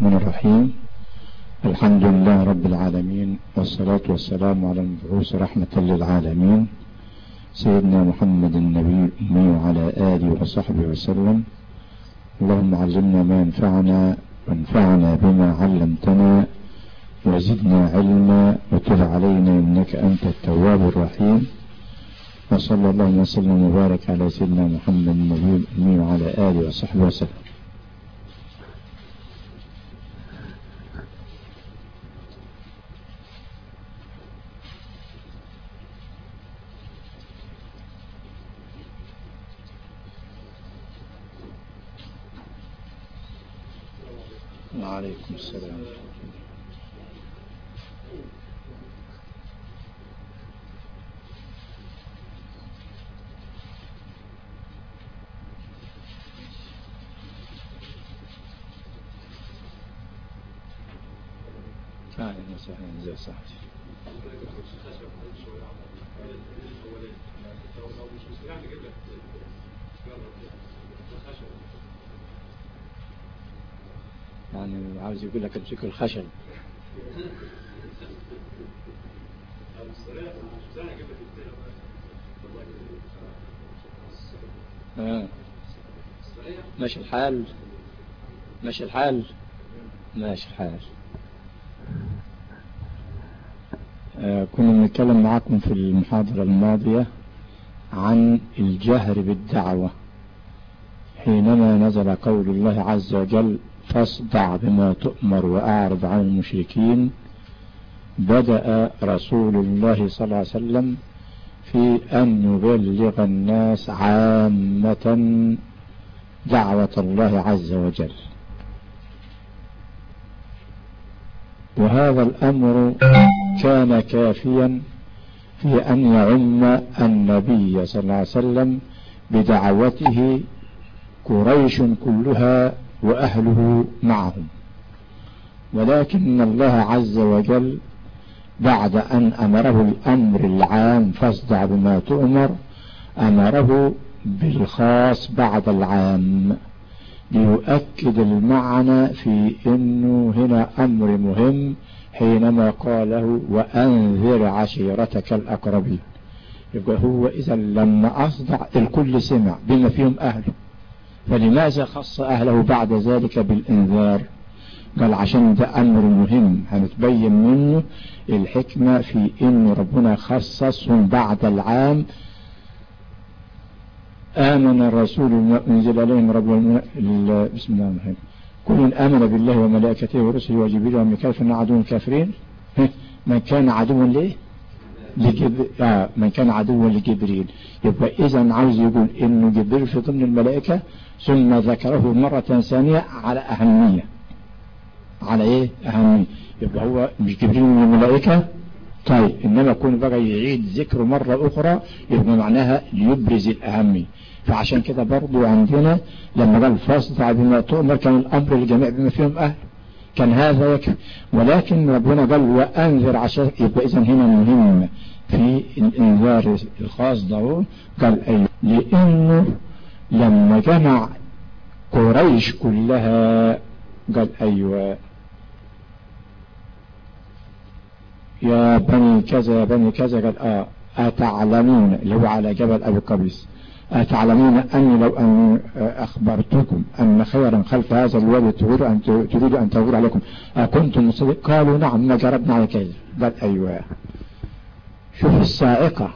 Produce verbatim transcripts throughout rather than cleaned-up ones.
الرحمن الرحيم. الحمد لله رب العالمين، والصلاة والسلام على المبعوث رحمة للعالمين سيدنا محمد النبي الأمي وعلى آله وصحبه وسلم. اللهم علمنا ما ينفعنا وانفعنا بما علمتنا وزدنا علما وتب علينا إنك أنت التواب الرحيم. وصلى الله وسلم وبارك على سيدنا محمد النبي الأمي وعلى آله وصحبه وسلم. وعليكم السلام. أهلا وسهلا زي صاحبي. يعني عاوز يقول لك امسك الخشب. آه. ماشي الحال ماشي الحال ماشي الحال. آه كنا بنتكلم معاكم في المحاضرة الماضية عن الجهر بالدعوة حينما نزل قول الله عز وجل فاصدع بما تؤمر وأعرض عن المشركين. بدأ رسول الله صلى الله عليه وسلم في أن يبلغ الناس عامة دعوة الله عز وجل، وهذا الأمر كان كافيا في أن يعم النبي صلى الله عليه وسلم بدعوته قريش كلها وأهله معهم. ولكن الله عز وجل بعد أن أمره الأمر العام فاصدع بما تؤمر أمره بالخاص بعد العام ليؤكد المعنى في أنه هنا أمر مهم حينما قاله وأنذر عشيرتك الأقربين. يبقى هو إذا لما أصدع الكل سمع بما فيهم أهله، فلماذا خص أهله بعد ذلك بالإنذار؟ قال عشان ده أمر مهم هنتبين منه الحكمة في إن ربنا خصصهم بعد العام. آمن الرسول ما أنزل عليهم رب بسم الله الرحمن الرحيم كل آمن بالله وملائكته ورسله وجبريل وميكائيل فإن عدو كافرين. من كان عدوا ليه لجب... آه من كان عدوا لجبريل. يبقى إذا عاوز يقول إنه جبريل في ضمن الملائكة، ثم ذكره مرة ثانية على أهمية. على إيه أهمية؟ يبقى هو مش جبريل من الملائكة، طيب إنما يكون بقى يعيد ذكره مرة أخرى يبقى معناها ليبرز الأهمية. فعشان كده برضو عندنا لما قال فاصدع بما تؤمر كان الأمر للجميع بما فيهم أهل، كان هذا يكفي. ولكن ربنا قال وأنذر عشان يبقى إذن هنا مهم في الإنذار الخاص ده. قال أي لأنه لما جمع قريش كلها قال أيوة يا بني كذا يا بني كذا. قال آه أتعلمون اللي هو على جبل أبي قبيس أتعلمون أني لو أن أخبرتكم أن خيرا خلف هذا الوادي تريد أن تريد أن تغور عليكم أكنتم مصدقين؟ قالوا نعم ما جربنا على كذا. قال أيوة. شوف الصاعقة،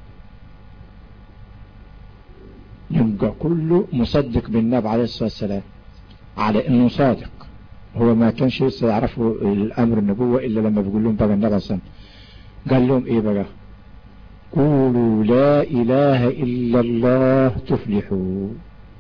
يبقى كله مصدق بالنبي عليه الصلاة والسلام على إنه صادق. هو ما كانش لسه يعرفوا الأمر النبوة إلا لما بيقول لهم بقى النبي عليه الصلاة والسلام قال لهم إيه بقى؟ قولوا لا إله إلا الله تفلحوا.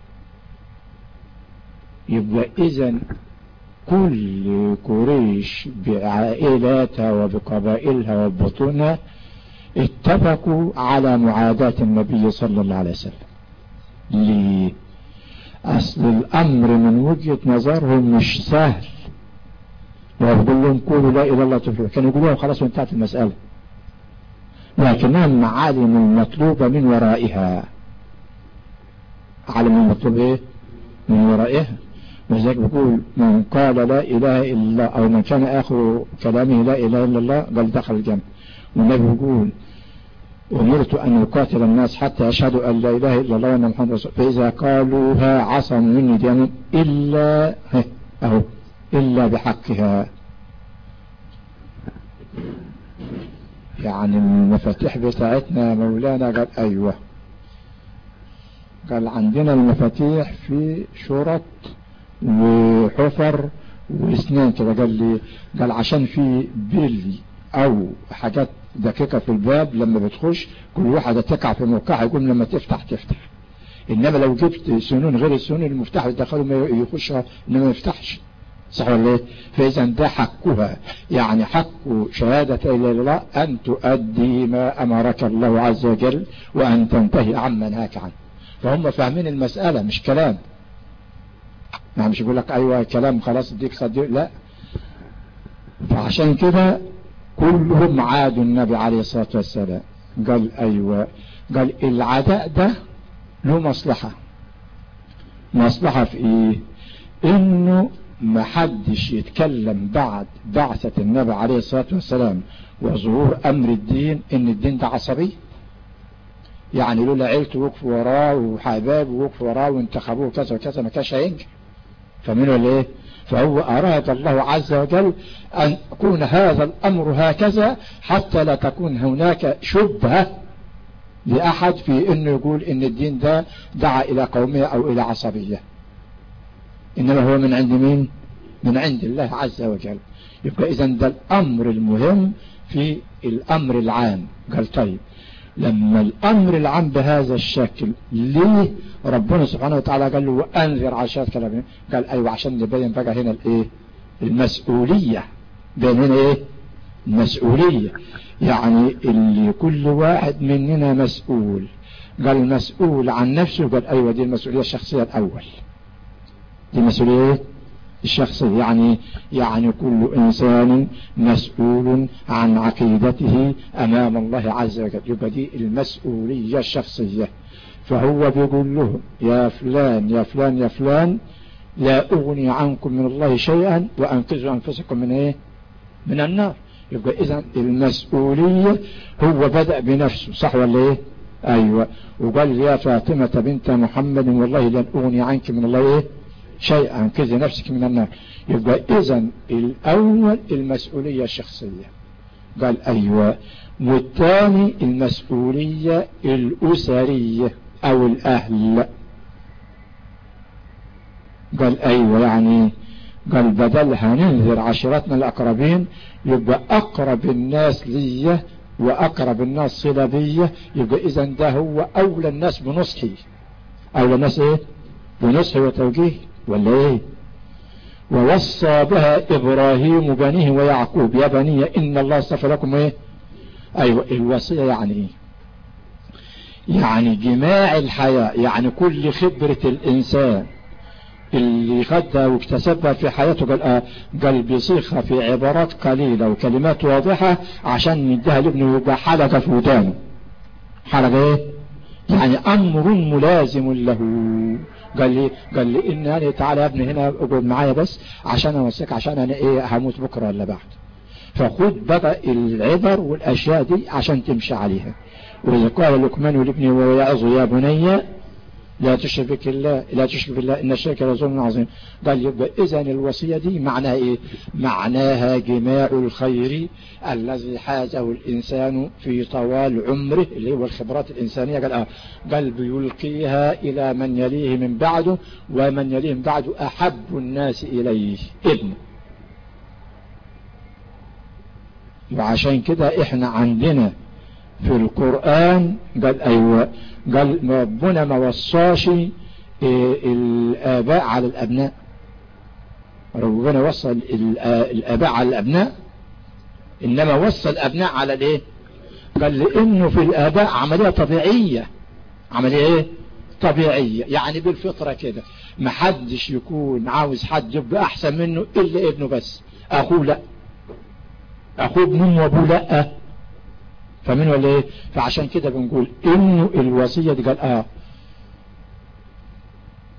يبقى إذن كل قريش بعائلاتها وبقبائلها وبطونها اتفقوا على معاداة النبي صلى الله عليه وسلم. ليه؟ أصل الأمر من وجهة نظرهم مش سهل. لو بقول لهم قولوا لا إله إلا الله تفلحوا كانوا يقولوها خلاص وانتهت المسألة، لكنها معالم المطلوبة من ورائها. عالم المطلوب ايه من ورائها. ولذلك بيقول من قال لا إله إلا الله أو من كان آخر كلامه لا إله إلا الله قال دخل الجنة. والنبي بيقول أمرت أن يقاتل الناس حتى يشهدوا أن لا إله إلا الله وأن محمد رسول الله فإذا قالوها عصموا مني دينهم إلا أهو إلا بحقها. يعني المفاتيح بتاعتنا مولانا قال أيوة، قال عندنا المفاتيح في شرط وحفر واسنان كده. قال لي قال عشان في بلي او حاجات دقيقة في الباب لما بتخش كل واحدة تقع في موقعها يقول لما تفتح تفتح. انما لو جبت سنون غير السنون المفتاح يدخله ما يخشها انما ما يفتحش. صح ولا ايه؟ فاذا ده حقها، يعني حق شهادة لا اله الا الله ان تؤدي ما امرك الله عز وجل وان تنتهي عما نهاك عنه. فهم فاهمين المسألة مش كلام، يعني مش يقول لك ايوه كلام خلاص اديك صديق، لا. فعشان كده كلهم عادوا النبي عليه الصلاة والسلام. قال ايوه، قال العداء ده له مصلحة. مصلحة في ايه؟ انه ما حدش يتكلم بعد بعثة النبي عليه الصلاة والسلام وظهور امر الدين ان الدين ده عصبي، يعني لولا عيلته وقفوا وراه وحبابه وقفوا وراه وانتخبوه كذا وكذا ما كانش هينجح. فمن ولا ايه؟ فهو اراد الله عز وجل ان يكون هذا الامر هكذا حتى لا تكون هناك شبهة لاحد في انه يقول ان الدين ده دعا الى قومية او الى عصبية، انما هو من عند مين؟ من عند الله عز وجل. يبقى اذا ده الامر المهم في الامر العام. قال طيب لما الامر العام بهذا الشكل ليه ربنا سبحانه وتعالى قال له وانذر عشرات كلام؟ قال ايوه عشان نبين بقى هنا الايه؟ المسؤولية. بين هنا ايه؟ المسؤولية، يعني اللي كل واحد مننا مسؤول. قال مسؤول عن نفسه، قال ايوه دي المسؤولية الشخصية الاول، دي مسؤولية الشخصية. يعني يعني كل إنسان مسؤول عن عقيدته أمام الله عز وجل، يبقى دي المسؤولية الشخصية. فهو بيقول له يا فلان يا فلان يا فلان لا أغني عنكم من الله شيئا وأنقذوا أنفسكم من إيه؟ من النار. يبقى إذن المسؤولية هو بدأ بنفسه. صح ولا إيه؟ أيوة. وقال يا فاطمة بنت محمد والله لن أغني عنك من الله إيه؟ شيئا، انقذي نفسك من النار. يبقى اذن الاول المسؤولية الشخصية. قال ايوه. والثاني المسؤولية الاسرية او الاهل. قال ايوه، يعني قال بدل هننذر عشيرتنا الاقربين يبقى اقرب الناس لي واقرب الناس صلة بي. يبقى اذن ده هو اولى الناس بنصحي. اولى الناس ايه؟ بنصحي وتوجيه ولا ايه؟ ووصى بها ابراهيم بنيه ويعقوب يا بني ان الله اصطفى لكم ايه؟ ايوه. الوصية يعني ايه؟ يعني جماع الحياة، يعني كل خبرة الانسان اللي خدها واكتسبها في حياته قال آه قال بيصيغها في عبارات قليلة وكلمات واضحة عشان يديها لابنه يبقى حلقة في ودانه. حلقة ايه؟ يعني امر ملازم له. قال لي قال لي ان انا تعالى يا ابني هنا اقعد معايا بس عشان اوصيك، عشان انا ايه هموت بكره ولا بعد. فخد بقى العبر والاشياء دي عشان تمشي عليها. واذا قال لقمان لابنه ويعظه يا بني لا تشرك بالله لا تشرك بالله ان الشرك لظلم عظيم. قال يبقى اذا الوصيه دي معناها ايه؟ معناها جماع الخير الذي حازه الانسان في طوال عمره اللي هو الخبرات الانسانيه. قال اه قال بيلقيها الى من يليه من بعده، ومن يليه من بعده احب الناس اليه ابنه. وعشان كده احنا عندنا في القرآن قال ايوه قال ربنا ما وصاش الآباء على الأبناء. ربنا وصى الآباء على الأبناء، إنما وصى الأبناء على الإيه؟ قال لأنه في الآباء عملية طبيعية. عملية إيه؟ طبيعية، يعني بالفطرة كده. ما حدش يكون عاوز حد يبقى أحسن منه إلا ابنه بس. أخوه لا، أخوه ابنه وأبوه لا. فمن ولا ايه؟ فعشان كده بنقول انه الوصية دي قال اه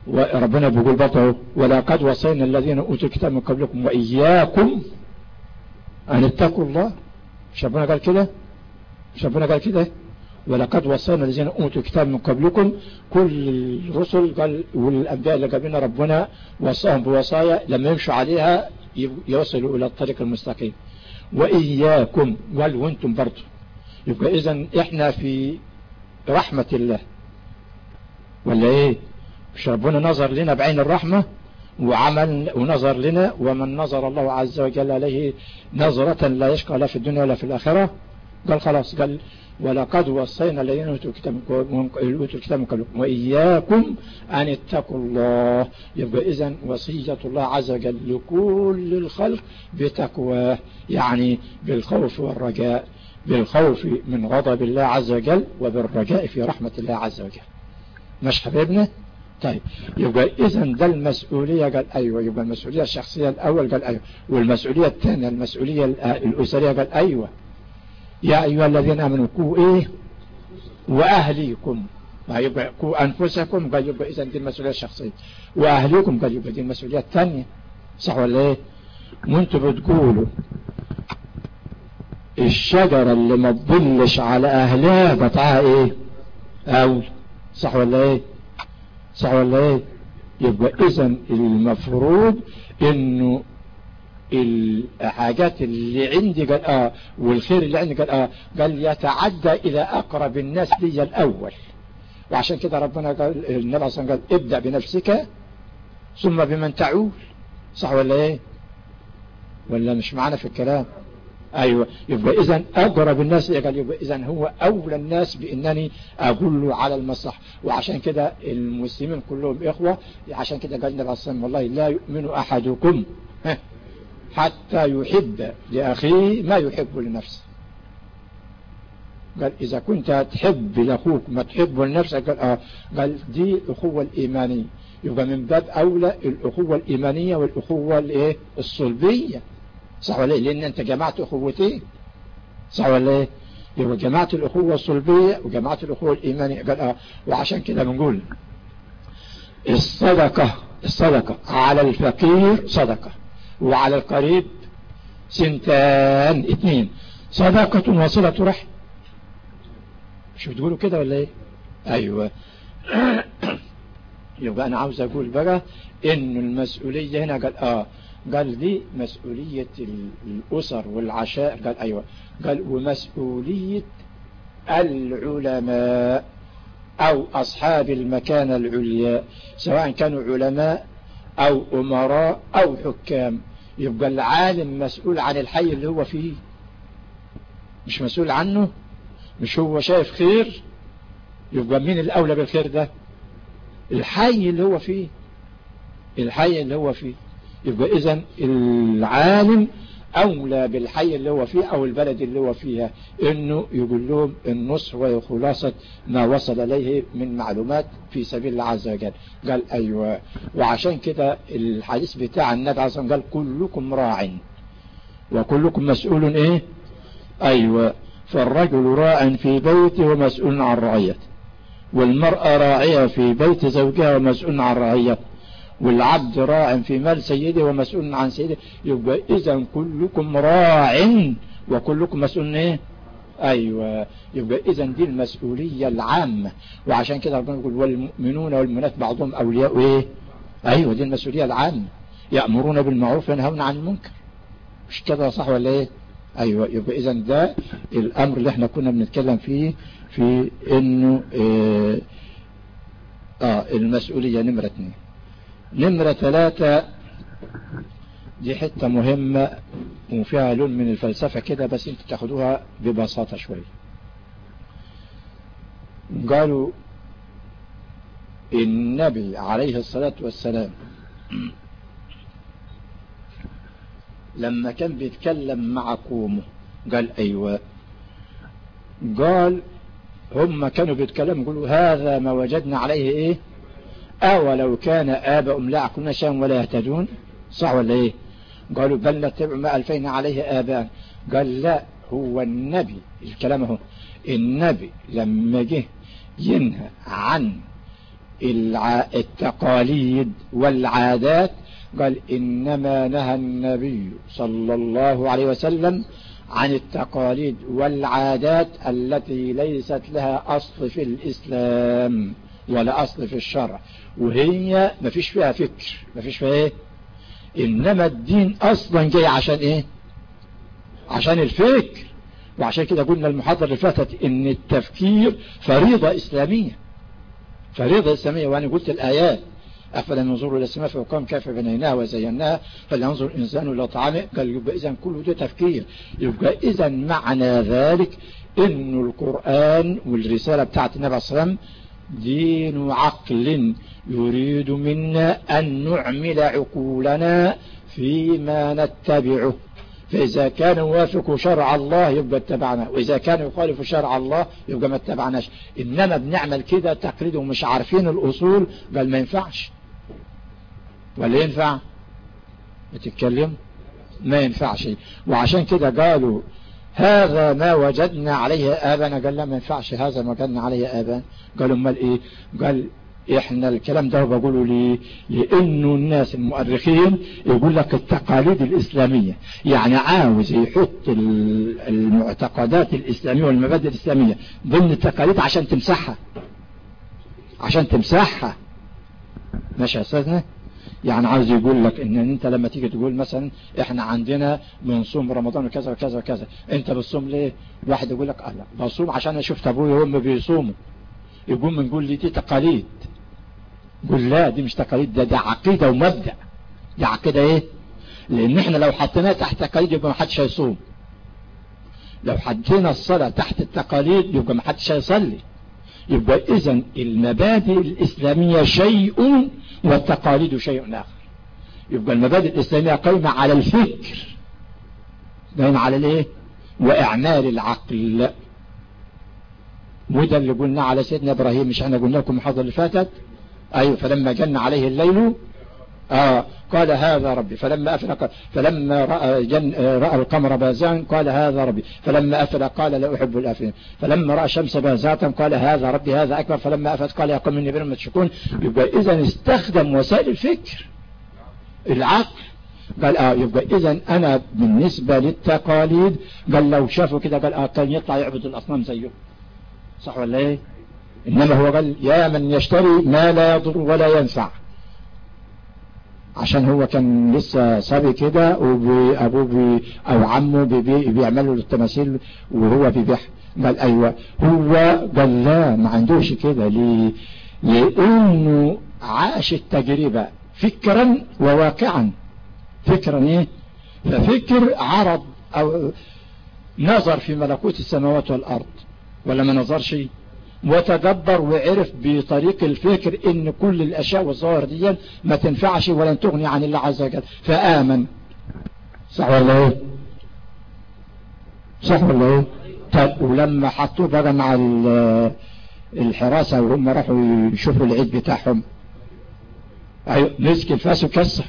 وربنا بيقول برضه ولقد وصينا الذين اوتوا الكتاب من قبلكم واياكم ان اتقوا الله. مش ربنا قال كده؟ مش ربنا قال كده؟ ولقد وصينا الذين اوتوا الكتاب من قبلكم. كل الرسل قال والانبياء اللي قبلنا ربنا وصاهم بوصايا لما يمشوا عليها يوصلوا الى الطريق المستقيم. واياكم قال وانتم برضه. يبقى اذا احنا في رحمة الله ولا ايه؟ مش ربنا نظر لنا بعين الرحمة وعمل ونظر لنا، ومن نظر الله عز وجل عليه نظرة لا يشقى لا في الدنيا ولا في الآخرة. قال خلاص، قال ولقد وصينا الذين اوتوا الكتاب من قبلكم واياكم ان اتقوا الله. يبقى اذا وصية الله عز وجل لكل الخلق بتقوى، يعني بالخوف والرجاء، بالخوف من غضب الله عز وجل وبالرجاء في رحمة الله عز وجل. مش حبيبنا؟ طيب يبقى اذا ده المسؤولية. قال ايوه. يبقى المسؤولية الشخصية الاول قال ايوه، والمسؤولية الثانية المسؤولية الاسرية قال ايوه. يا ايها الذين امنوا قوا ايه واهليكم. يبقى قوا انفسكم قال يبقى اذا دي المسؤولية الشخصية، واهليكم قال يبقى دي المسؤولية الثانية. صح ولا ايه؟ وانتوا بتقولوا الشجرة اللي ما تضلش على اهلها بتاعها ايه؟ اول. صح ولا ايه؟ صح ولا ايه؟ يبقى اذا المفروض انه الحاجات اللي عندي قال اه والخير اللي عندي قال اه قال يتعدى الى اقرب الناس لي الاول. وعشان كده ربنا قال النبي صلى الله عليه وسلم قال ابدأ بنفسك ثم بمن تعول. صح ولا ايه؟ ولا مش معانا في الكلام؟ ايوه. يبقى اذا اقرب الناس قال يبقى اذا هو اولى الناس بانني اقول له على المصلحه. وعشان كده المسلمين كلهم اخوه. عشان كده قال النبي صلى الله عليه وسلم والله لا يؤمن احدكم حتى يحب لاخيه ما يحب لنفسه. قال اذا كنت تحب لاخوك ما تحبه لنفسك قال اه قال دي الاخوه الايمانيه. يبقى من باب اولى الاخوه الايمانيه والاخوه الايه الصلبيه. صح ولا ايه؟ لان انت جمعت اخوتين. صح ولا ايه؟ يبقى جمعت الاخوه الصلبيه وجمعت الاخوه الايمانيه. قال اه وعشان كده بنقول الصدقه الصدقه على الفقير صدقه وعلى القريب سنتان اثنين، صدقه وصله رحم. مش بتقولوا كده ولا ايه؟ ايوه. يبقى انا عاوز اقول بقى ان المسؤوليه هنا قال اه قال دي مسؤولية الأسر والعشائر. قال أيوة. قال ومسؤولية العلماء أو أصحاب المكانة العليا سواء كانوا علماء أو أمراء أو حكام. يبقى العالم مسؤول عن الحي اللي هو فيه، مش مسؤول عنه. مش هو شايف خير يبقى مين الأولى بالخير ده؟ الحي اللي هو فيه، الحي اللي هو فيه. يبقى إذن العالم أولى بالحي اللي هو فيه أو البلد اللي هو فيها إنه يقول لهم النصح وخلاصة ما وصل إليه من معلومات في سبيل الله عز وجل. قال أيوة. وعشان كده الحديث بتاع النبي عليه الصلاة والسلام قال كلكم راع وكلكم مسؤول إيه؟ أيوة. فالرجل راع في بيته ومسؤول عن رعيته، والمرأة راعية في بيت زوجها ومسؤول عن رعيته، والعبد راع في مال سيده ومسؤول عن سيده. يبقى إذا كلكم راع وكلكم مسؤول ايه؟ ايوه. يبقى إذا دي المسؤولية العامة. وعشان كده ربنا يقول والمؤمنون والمؤمنات بعضهم اولياء ايه؟ ايوه دي المسؤولية العامة. يأمرون بالمعروف وينهون عن المنكر. مش كده صح ولا ايه؟ ايوه. يبقى إذا ده الامر اللي احنا كنا بنتكلم فيه في انه اه, آه المسؤولية نمرة اثنين. نمرة ثلاثة دي حتة مهمة وفيها لون من الفلسفة كده بس انت تاخدوها ببساطة شوية. قالوا النبي عليه الصلاة والسلام لما كان بيتكلم مع قومه قال ايوه قال هم كانوا بيتكلموا يقولوا هذا ما وجدنا عليه ايه أولو كان آباؤهم لا يعقلون شيئا ولا يهتدون. صح ولا إيه؟ قالوا بل نتبع ما ألفينا عليه آباء. قال لا هو النبي الكلام هو النبي لما جه ينهى عن الع... التقاليد والعادات قال إنما نهى النبي صلى الله عليه وسلم عن التقاليد والعادات التي ليست لها أصل في الإسلام ولا أصل في الشرع، وهي ما فيش فيها فكر، ما فيش فيها إيه؟ إنما الدين أصلا جاي عشان إيه؟ عشان الفكر. وعشان كده قلنا المحاضرة اللي فاتت إن التفكير فريضة إسلامية، فريضة إسلامية. وأنا قلت الآيات أفلا ننظر إلى السماء فوقهم كيف بنيناها وزيناها فلينظر الإنسان إلى طعامه. قال يبقى إذن كله ده تفكير. يبقى إذن معنى ذلك إن القرآن والرسالة بتاعت النبي صلى الله عليه وسلم دين عقل يريد منا أن نعمل عقولنا فيما نتبعه، فإذا كان يوافق شرع الله يبقى اتبعنا، وإذا كان يخالف شرع الله يبقى ما اتبعناش. إنما بنعمل كده تقليد ومش عارفين الأصول، قال ما ينفعش. ولا ينفع؟ بتتكلم ما ينفعش. وعشان كده قالوا هذا ما وجدنا عليه آبانا. قال لا ما ينفعش هذا ما وجدنا عليه آبانا. قالوا امال ايه؟ قال احنا الكلام ده بقوله ليه؟ لانه الناس المؤرخين يقول لك التقاليد الاسلامية، يعني عاوز يحط المعتقدات الاسلامية والمبادئ الاسلامية ضمن التقاليد عشان تمسحها، عشان تمسحها. ماشي يا استاذنا؟ يعني عاوز يقول لك ان انت لما تيجي تقول مثلا احنا عندنا بنصوم رمضان وكذا وكذا وكذا، انت بتصوم ليه؟ واحد يقول لك لا بصوم عشان اشوف ابويا وامي بيصوموا، يقوم نقول لي دي تقاليد. قول لا دي مش تقاليد، ده, ده عقيدة ومبدأ. دي عقيدة ايه؟ لان احنا لو حطيناها تحت تقاليد يبقى ما حدش هيصوم، لو حطينا الصلاة تحت التقاليد يبقى ما حدش هيصلي. يبقى اذا المبادئ الاسلامية شيء والتقاليد شيء اخر. يبقى المبادئ الاسلامية قائمة على الفكر، قائمة على الايه؟ واعمال العقل. وده اللي قلنا على سيدنا ابراهيم، مش احنا قلنا لكم المحاضرة اللي فاتت؟ ايوه فلما جن عليه الليل آه قال هذا ربي، فلما أفل قال فلما رأى, جن رأى القمر بازغا قال هذا ربي، فلما أفل قال لا أحب الآفلين، فلما رأى الشمس بازغة قال هذا ربي هذا أكبر، فلما أفلت قال يا قوم إني بما تشركون. يبقى إذا استخدم وسائل الفكر العقل. قال اه يبقى إذا أنا بالنسبة للتقاليد قال لو شافوا كده قال اه كان يطلع يعبد الأصنام زيه، صح ولا ايه؟ إنما هو قال يا من يشتري ما لا يضر ولا ينفع، عشان هو كان لسه صبي كده وابوه بي او عمه بي بيعملوا التماثيل وهو بيبيع. قال ايوه هو قال لا ما عندوش كده. ليه؟ لانه عاش التجربة فكرا وواقعا. فكرا ايه؟ ففكر عرض او نظر في ملكوت السماوات والارض ولا ما نظرش، وتدبر وعرف بطريق الفكر ان كل الاشياء والظواهر دي ما تنفعش ولن تغني عن الله عز وجل، فآمن. صح ولا ايه؟ صح ولا ايه؟ طب ولما حطوه بقى مع الحراسة وهم راحوا يشوفوا العيد بتاعهم، ايوه مسك الفاس وكسر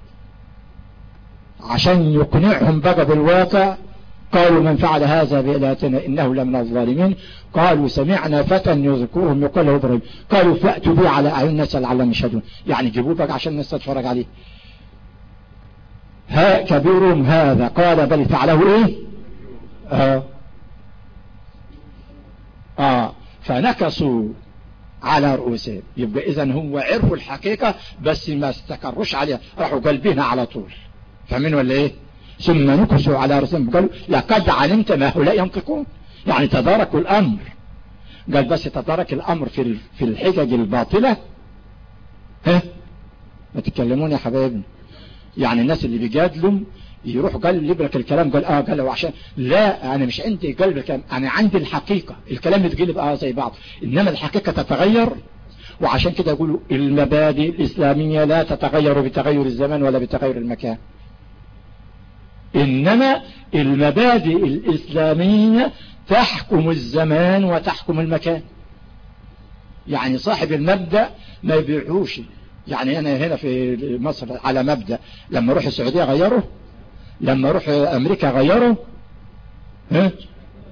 عشان يقنعهم بقى بالواقع. قالوا من فعل هذا بآلهتنا إنه لمن الظالمين. قالوا سمعنا فتى يذكرهم يقول له إبراهيم. قالوا فأتوا به على أعين الناس لعلهم يشهدون، يعني جيبوه بقى عشان الناس تتفرج عليه. ها كبيرهم هذا قال بل فعله إيه؟ آه. آه فنكسوا على رؤوسهم. يبقى إذن هو عرفوا الحقيقة بس ما استقروش عليها، راحوا قلبينها على طول. فاهمين ولا إيه؟ ثم نكسوا على رسولهم قالوا لقد علمت ما هؤلاء ينطقون، يعني تداركوا الأمر. قال بس تدارك الأمر في في الحجج الباطلة. ها ما تتكلمون يا حبايبنا، يعني الناس اللي بيجادلوا يروح قال يبرك الكلام قال اه قال عشان لا انا مش عندي قلب الكلام، انا عندي الحقيقة. الكلام يتقلب اه زي بعض، انما الحقيقة تتغير. وعشان كده يقولوا المبادئ الإسلامية لا تتغير بتغير الزمان ولا بتغير المكان، إنما المبادئ الإسلامية تحكم الزمان وتحكم المكان. يعني صاحب المبدأ ما يبيعوش. يعني أنا هنا في مصر على مبدأ، لما أروح السعودية غيره، لما أروح أمريكا غيره. ها؟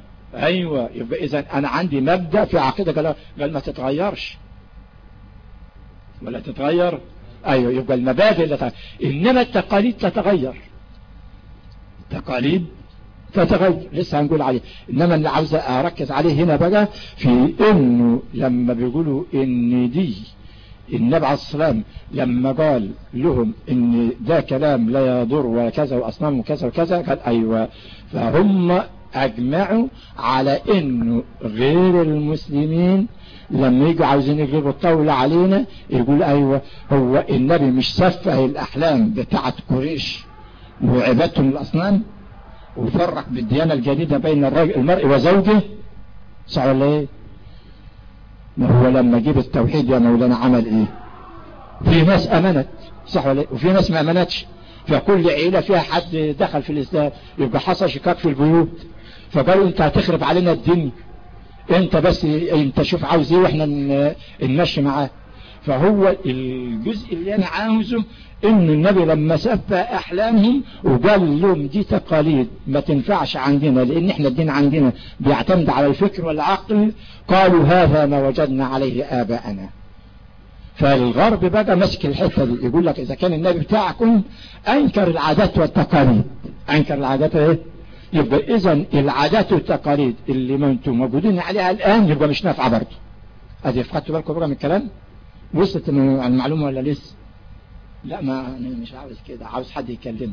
أيوة. يبقى إذن أنا عندي مبدأ في عقيدة قال, قال ما تتغيرش. ولا تتغير؟ ايوه، يبقى المبادئ لا تتغير، انما التقاليد تتغير، التقاليد تتغير لسه هنقول عليه. انما اللي عاوز اركز عليه هنا بقى في انه لما بيقولوا ان دي النبي عليه الصلاة والسلام لما قال لهم ان ده كلام لا يضر وكذا واصنام وكذا وكذا، قال ايوه، فهم اجمعوا على انه غير المسلمين لما يجوا عاوزين يجيبوا الطاولة علينا يقول ايوه، هو النبي مش سفه الاحلام بتاعت قريش وعبادتهم الاصنام وفرق بالديانة الجديدة بين الرجل المرء وزوجه، صح ولا ايه؟ ما هو لما جيب التوحيد يا مولانا عمل ايه؟ في ناس امنت، صح ولا ايه؟ وفي ناس ما امنتش، فكل عيلة فيها حد دخل في الاسلام، يبقى حصل شكاك في البيوت، فقالوا انت هتخرب علينا الدنيا، انت بس انت شوف عاوز ايه واحنا نمشي معاه. فهو الجزء اللي انا عاوزه ان النبي لما سفى احلامهم وقال لهم دي تقاليد ما تنفعش عندنا لان احنا الدين عندنا بيعتمد على الفكر والعقل، قالوا هذا ما وجدنا عليه اباءنا. فالغرب بقى مسك الحته دي، يقول لك اذا كان النبي بتاعكم انكر العادات والتقاليد، انكر العادات ايه؟ يبقى اذا العادات والتقاليد اللي ما انتم موجودين عليها الان يبقى مش نافعه برضه. ادي خدتوا بالكم بقى من الكلام؟ وصلت المعلومه ولا لسه؟ لا، ما انا مش عاوز كده، عاوز حد يكلمني.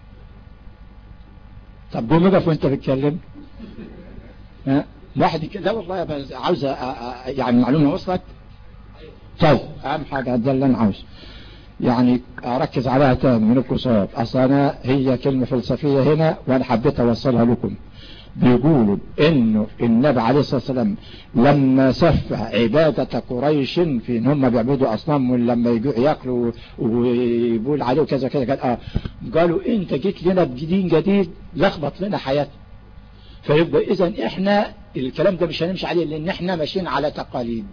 طب قوم اقف وانت بتكلم. ها واحد كده، لا والله بس عاوز يعني المعلومه وصلت. طيب اهم حاجه ده اللي انا عاوز يعني اركز عليها تاني من القصاد. اصلا أنا هي كلمه فلسفيه هنا وانا حبيت اوصلها لكم. بيقولوا انه النبي عليه الصلاة والسلام لما سفه عبادة قريش في ان هم بيعبدوا اصنام ولما يجوا ياكلوا ويقول عليه كذا كذا قال اه قالوا انت جيت لنا بدين جديد لخبط لنا حياتنا. فيبقى اذا احنا الكلام ده مش هنمشي عليه لان احنا ماشيين على تقاليد.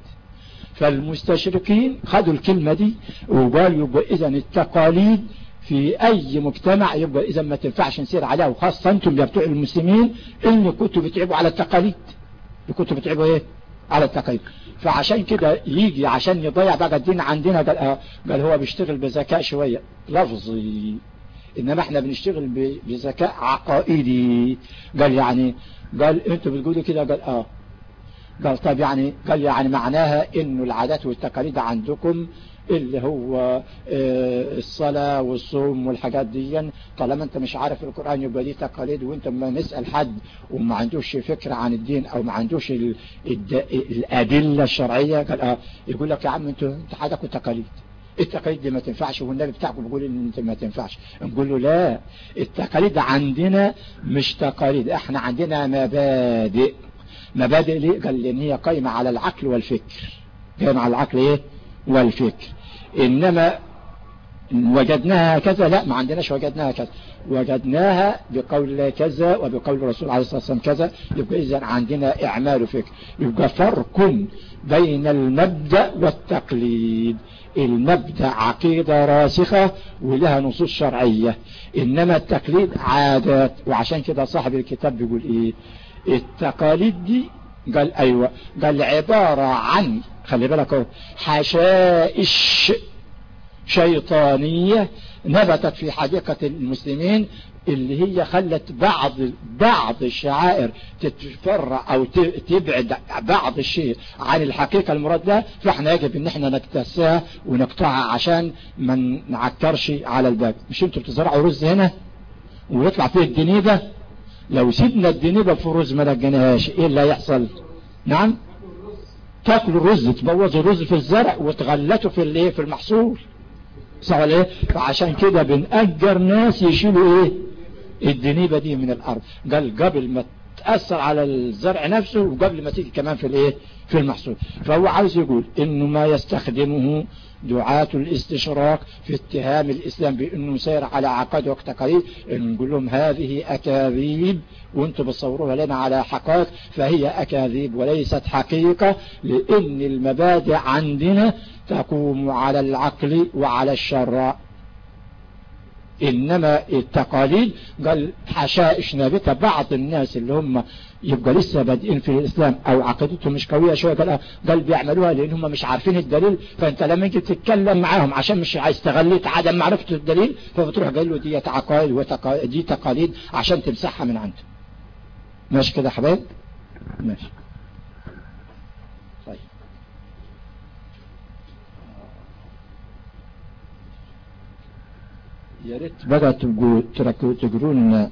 فالمستشرقين خدوا الكلمة دي وقالوا يبقى اذا التقاليد في اي مجتمع يبقى اذا ما تنفعش نسير عليها، وخاصة انتم يا بتوع المسلمين اللي كنتوا بتعبوا على التقاليد، اللي كنتوا بتعبوا ايه على التقاليد. فعشان كده يجي عشان يضيع بقى الدين عندنا قال, آه قال هو بيشتغل بذكاء شوية لفظي، انما احنا بنشتغل بذكاء عقائدي. قال يعني قال انتوا بتقولوا كده، قال اه قال طب يعني قال يعني معناها انه العادات والتقاليد عندكم اللي هو الصلاة والصوم والحاجات دي طالما انت مش عارف القرآن يبقى دي تقاليد. وانت ما نسأل حد وما عندوش فكرة عن الدين او ما عندوش الأدلة الشرعية قال اه يقول لك يا عم انتوا انت حاجة تقاليد، التقاليد دي ما تنفعش والنبي بتاعكم بيقول ان انت ما تنفعش. نقول له لا، التقاليد عندنا مش تقاليد، احنا عندنا مبادئ. مبادئ ليه؟ قال لان هي قايمة على العقل والفكر، قايمة على العقل ايه والفكر. انما وجدناها كذا، لا ما عندناش وجدناها كذا، وجدناها بقول الله كذا وبقول الرسول عليه الصلاة والسلام كذا. يبقى اذا عندنا اعمال فكر. يبقى فرق بين المبدأ والتقليد. المبدأ عقيدة راسخة ولها نصوص شرعية، انما التقليد عادات. وعشان كده صاحب الكتاب بيقول ايه التقاليد دي؟ قال ايوه، قال عبارة عن خلي بالك حشائش شيطانية نبتت في حديقة المسلمين اللي هي خلت بعض بعض الشعائر تتفرع او تبعد بعض الشيء عن الحقيقة المراد لها. فاحنا يجب ان احنا نكتسها ونقطعها عشان ما نعكرش على الباب. مش انتوا بتزرعوا رز هنا ويطلع فيه الدنيبة؟ لو سيبنا الدنيبة في الرز ما لقيناهاش ايه اللي هيحصل؟ نعم تاكلوا الرز، تبوظوا الرز في الزرع وتغلطوا في الايه في المحصول، صح ولا ايه؟ فعشان كده بنأجر ناس يشيلوا ايه الدنيبة دي من الارض. قال قبل ما تأثر على الزرع نفسه وقبل ما تيجي كمان في الايه في المحصول. فهو عاوز يقول انه ما يستخدمه دعاة الاستشراق في اتهام الاسلام بانه سير على عقائد وتقاليد، نقول لهم هذه اكاذيب وانتم بتصوروها لنا على حقائق، فهي اكاذيب وليست حقيقة، لان المبادئ عندنا تقوم على العقل وعلى الشرع. انما التقاليد قال حشائش نابته. بعض الناس اللي هم يبقى لسه بادئين في الاسلام او عقيدتهم مش قويه شويه قال قال بيعملوها لان هم مش عارفين الدليل. فانت لما تيجي تتكلم معاهم عشان مش عايز تغلط عدم معرفه الدليل فبتروح قال له دي عقائد ودي تقاليد عشان تمسحها من عنده. ماشي كده يا حبايب؟ ماشي. طيب يا ريت بقى تبقوا تقروا لنا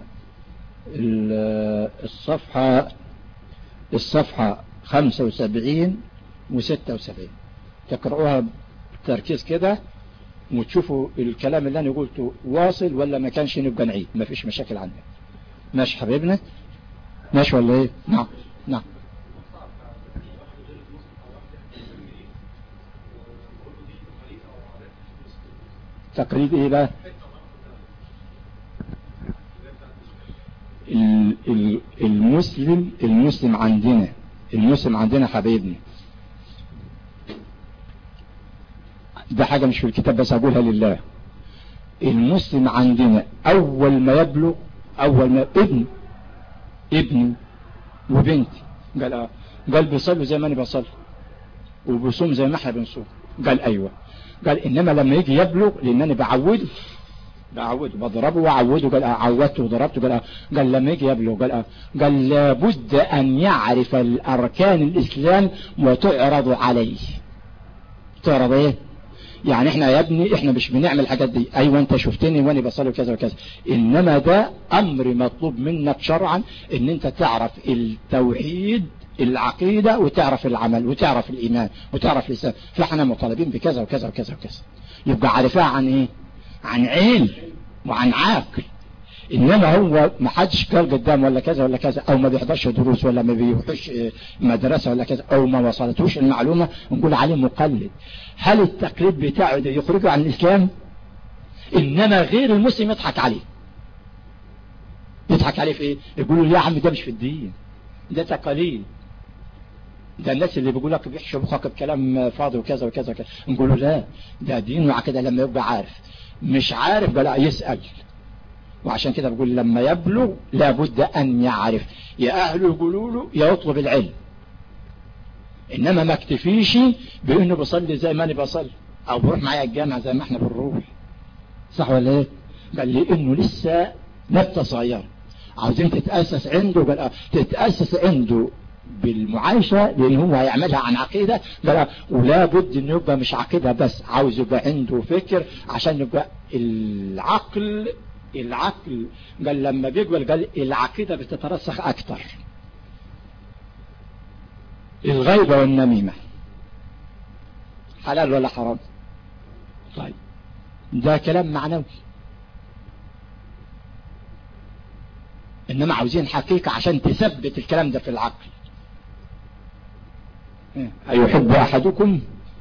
الصفحة الصفحة خمسة وسبعين وستة وسبعين تقرأوها بتركيز كده وتشوفوا الكلام اللي أنا قلته واصل ولا ما كانش نبقى نعيد. ما فيش مشاكل عندنا. ماشي حبيبنا؟ ماشي ولا ايه؟ نعم نعم. تقليد ايه بقى؟ المسلم المسلم عندنا المسلم عندنا حبيبنا ده حاجة مش في الكتاب بس أقولها لله. المسلم عندنا أول ما يبلغ أول ما ابن ابن وبنتي قال آه قال بيصلوا زي ما أنا بصلي وبيصوم زي ما احنا بنصوم. قال أيوة. قال إنما لما يجي يبلغ لأن أنا بعوده بعوده بضربه وعوده. قال عودته وضربته. قال قال لما يجي يبلغ قال آه قال لابد أن يعرف الأركان الإسلام وتعرض عليه. تعرض ايه؟ يعني احنا يا ابني احنا مش بنعمل الحاجات دي. ايوه انت شفتني وانا بصلي كذا وكذا انما ده امر مطلوب منك شرعا ان انت تعرف التوحيد العقيدة وتعرف العمل وتعرف الايمان وتعرف الاسلام. فاحنا مطالبين بكذا وكذا وكذا وكذا. يبقى عارفها عن ايه؟ عن علم وعن عقل. انما هو ما حدش قال قدام ولا كذا ولا كذا او ما بيحضرش دروس ولا ما بيروحش مدرسة ولا كذا او ما وصلتوش المعلومة نقول عليه مقلد. هل التقليد بتاعه ده يخرجه عن الاسلام؟ انما غير المسلم يضحك عليه. يضحك عليه في ايه؟ يقول له يا عم ده مش في الدين ده تقاليد. ده الناس اللي بيقول لك بيحشوا بخاك بكلام فاضي وكذا وكذا وكذا نقول له لا ده دين وعقيدة. لما يبقى عارف مش عارف لا يسأل. وعشان كده بقول لما يبلغ لابد أن يعرف يا أهله يقولوا له يا يطلب العلم. إنما ما اكتفيش بأنه بصلي زي ما أنا بصلي أو بروح معايا الجامع زي ما احنا بنروح. صح ولا ايه؟ قال لي إنه لسه نبتة صغيرة عاوزين تتأسس عنده. قال تتأسس عنده بالمعايشة لأن هو هيعملها عن عقيدة. قال ولا بد إنه يبقى مش عقيدة بس عاوز يبقى عنده فكر عشان يبقى العقل العقل قال لما بيقبل قال العقيدة بتترسخ أكتر. الغيبة والنميمة حلال ولا حرام؟ طيب ده كلام معنوي. إنما عاوزين حقيقة عشان تثبت الكلام ده في العقل. أيحب أحدكم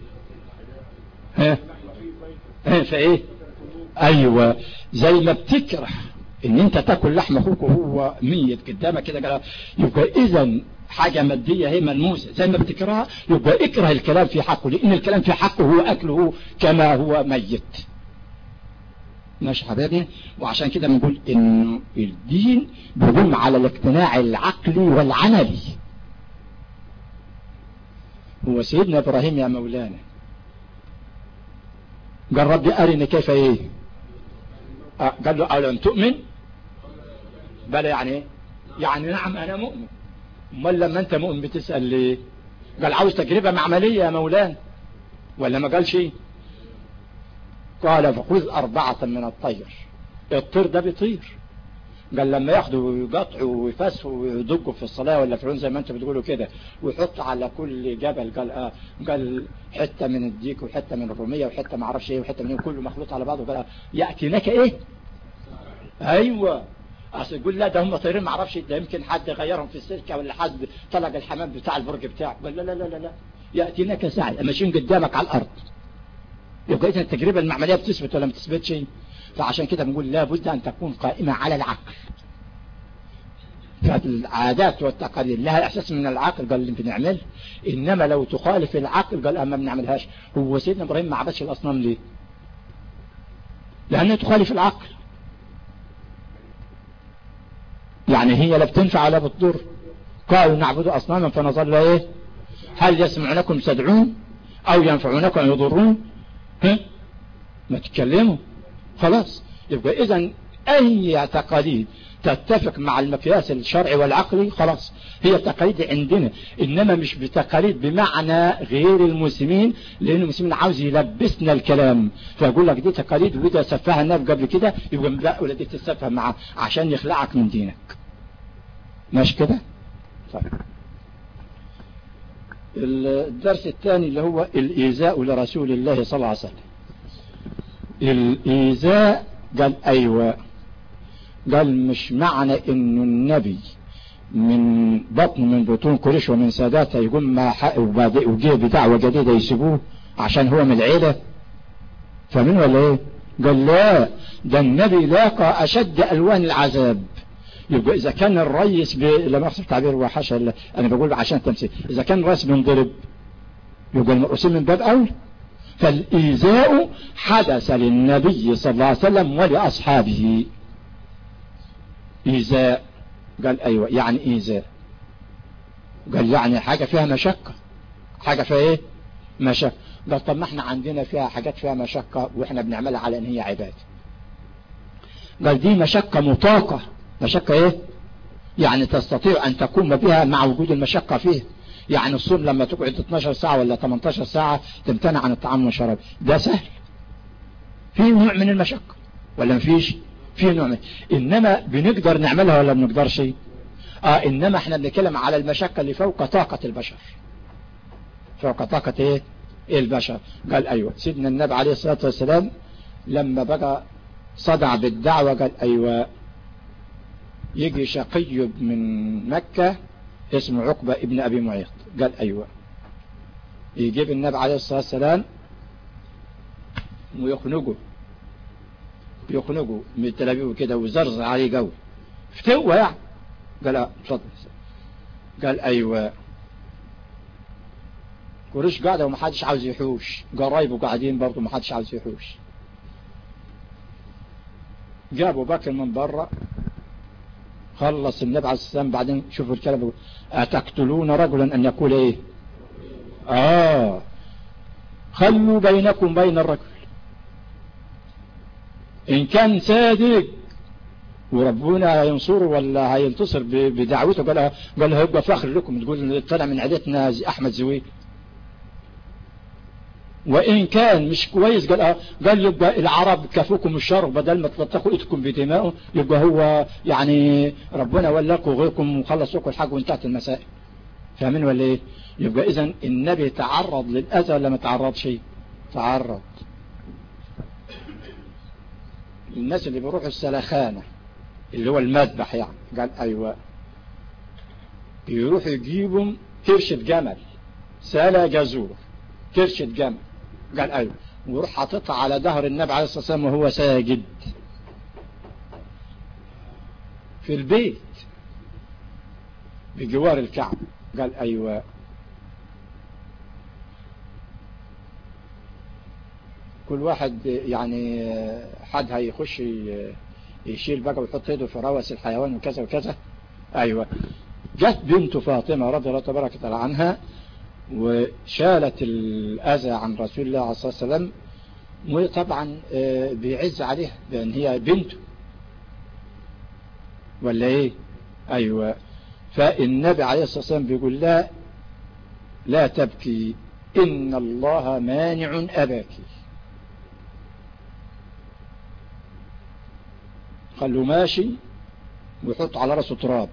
ها ها فإيه؟ أيوة زي ما بتكره ان انت تاكل لحم اخوك وهو ميت قدامك كده قال يبقى اذا حاجة مادية هي ملموسة زي ما بتكرهها يبقى اكره الكلام في حقه لان الكلام في حقه هو اكله كما هو ميت. ماشي حبايبي؟ وعشان كده بنقول ان الدين بيقوم على الاقتناع العقلي والعملي. هو سيدنا ابراهيم يا مولانا قال ربي ارني كيف ايه؟ آه قال له أولم تؤمن؟ بلى يعني ايه؟ يعني نعم أنا مؤمن. امال لما أنت مؤمن بتسأل ليه؟ قال عاوز تجربة معملية يا مولانا ولا ما قال شيء؟ قال فخذ أربعة من الطير. الطير ده بيطير. قال لما ياخدوا ويقطعوا ويفسوا ويدقوا في الصلاة ولا في زي ما أنت بتقولوا كده ويحط على كل جبل قال آه قال حتة من الديك وحتة من الرومية وحتة ما اعرفش ايه وحتة من ايه كله مخلوط على بعضه قال آه يأتينك ايه؟ ايوه اصل يقول لا ده هم طيرين ما اعرفش ده يمكن حد غيرهم في السلكة ولا حد طلق الحمام بتاع البرج بتاعه. قال لا لا لا لا لا يأتينك ساعة ماشيين قدامك على الأرض. يبقى إذا التجربة المعملية بتثبت ولا ما بتثبتش؟ فعشان كده بنقول لابد أن تكون قائمة على العقل. فالعادات والتقاليد لها أساس من العقل قال اللي بنعمل. إنما لو تخالف العقل قال أما بنعملهاش. هو سيدنا إبراهيم ما عبدش الأصنام ليه؟ لأنه تخالف العقل. يعني هي لا بتنفع ولا بتضر. قالوا نعبد أصناما فنظل ايه هل يسمعونكم تدعون او ينفعونكم او يضرون؟ ها ما تتكلموا خلاص. يبقى اذا اي تقاليد تتفق مع المقياس الشرعي والعقلي خلاص هي تقاليد عندنا، انما مش بتقاليد بمعنى غير المسلمين، لان المسلمين عاوز يلبسنا الكلام فيقول لك دي تقاليد وده سفها الناس قبل كده، يبقى لا ولا دي تسفها معه عشان يخلعك من دينك. ماشي كده؟ طيب الدرس الثاني اللي هو الإيذاء لرسول الله صلى الله عليه وسلم. الإيذاء قال أيوة، قال مش معنى إنه النبي من بطن من بطون قريش ومن ساداتها يقوم ما حق وجيه بدعوة جديدة يسيبوه عشان هو من العيلة، فمن ولا ايه؟ قال لا، ده النبي لاقى أشد ألوان العذاب. يبقى إذا كان الرئيس ب... لما أخصر تعبير وحشا أنا بقول عشان تمثيل، إذا كان الرئيس بنضرب يبقى المرؤوسين من باب أول. فالإيذاء حدث للنبي صلى الله عليه وسلم ولأصحابه. إيذاء قال أيوة يعني إيذاء، قال يعني حاجة فيها مشقة، حاجة فيها إيه مشقة. قال طب ما احنا عندنا فيها حاجات فيها مشقة وإحنا بنعملها على أن هي عبادة. قال دي مشقة مطاقة. مشقة ايه يعني تستطيع ان تقوم بها مع وجود المشقة فيه. يعني الصوم لما تقعد اتناشر ساعة ولا تمنتاشر ساعة تمتنع عن الطعام والشراب ده سهل، في نوع من المشقة ولا مفيش؟ في نوع من، انما بنقدر نعملها ولا بنقدرش؟ اه انما احنا بنتكلم على المشقة اللي فوق طاقة البشر، فوق طاقة ايه البشر. قال ايوه سيدنا النبي عليه الصلاة والسلام لما بقى صدع بالدعوة قال ايوه يجي شقي من مكة اسمه عقبة ابن أبي معيط، قال أيوة يجيب النبي عليه الصلاة والسلام ويخنقه يخنقه من تل أبيب كده وزرزر عليه قوي فتوه يعني. قال اتفضل. قال أيوة قريش قاعدة ومحدش عاوز يحوش، قرايبه قاعدين برضه محدش عاوز يحوش. جابوا بكر من برا خلص النبي عليه السلام، بعدين شوفوا الكلام بيقول أتقتلون رجلا أن يقول إيه آه خلوا بينكم بين الرجل إن كان صادق وربنا هينصره ولا هينتصر بدعوته. قال قال هيبقى فخر لكم تقول طلع من عيلتنا أحمد زويل، وإن كان مش كويس قال اه قال يبقى العرب كفوكم الشر بدل ما تلطخوا ايدكم بدمائه، يبقى هو يعني ربنا ولاكم غيركم وخلصوكم الحق وانتهت المسائل. فاهمين ولا ايه؟ يبقى اذا النبي تعرض للأذى ولا ما تعرضش؟ تعرض. الناس اللي بيروحوا السلخانة اللي هو المذبح يعني قال ايوه يروحوا يجيبوا كرشة جمل سلا جزور كرشة جمل قال ايوه ويروح حاططها على ظهر النبي عليه الصلاة والسلام وهو ساجد في البيت بجوار الكعبة. قال ايوه كل واحد يعني حد هيخش يشيل بقى ويحط يده في روس الحيوان وكذا وكذا. ايوه جت بنت فاطمة رضي الله تبارك وتعالى عنها وشالت الأذى عن رسول الله عليه الصلاة والسلام، وطبعا بيعز عليها لأن هي بنته ولا ايه؟ ايوه فالنبي عليه الصلاة والسلام بيقول لا لا تبكي إن الله مانع أباك. خلوا ماشي ويحط على رأسه تراب.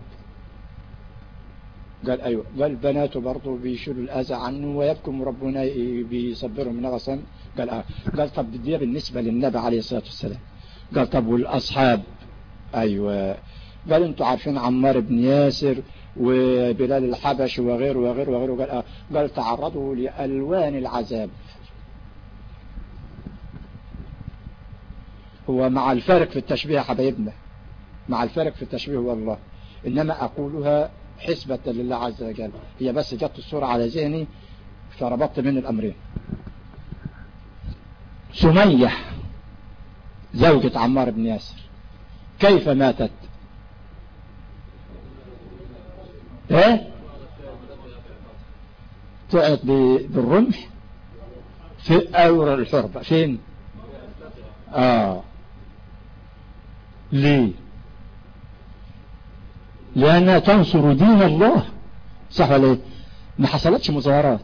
قال أيوة قال بناته برضه بيشيلوا الأذى عنه ويبكم ربنا بيصبرهم من غصن. قال آه قال طب دي بالنسبة للنبي عليه الصلاة والسلام. قال طب والأصحاب؟ أيوة قال انتوا عارفين عمار بن ياسر وبلال الحبش وغيره وغيره وغيره. قال آه قال تعرضوا لألوان العذاب. هو مع الفارق في التشبيه يا حبايبنا، مع الفارق في التشبيه والله، إنما أقولها حسبة لله عز وجل، هي بس جت الصورة على ذهني فربطت من الأمرين. سمية زوجة عمار بن ياسر كيف ماتت؟ ايه طعنت بالرمح في أور الحربة فين؟ اه ليه؟ لأنها تنصر دين الله، صح ولا ايه؟ ما حصلتش مظاهرات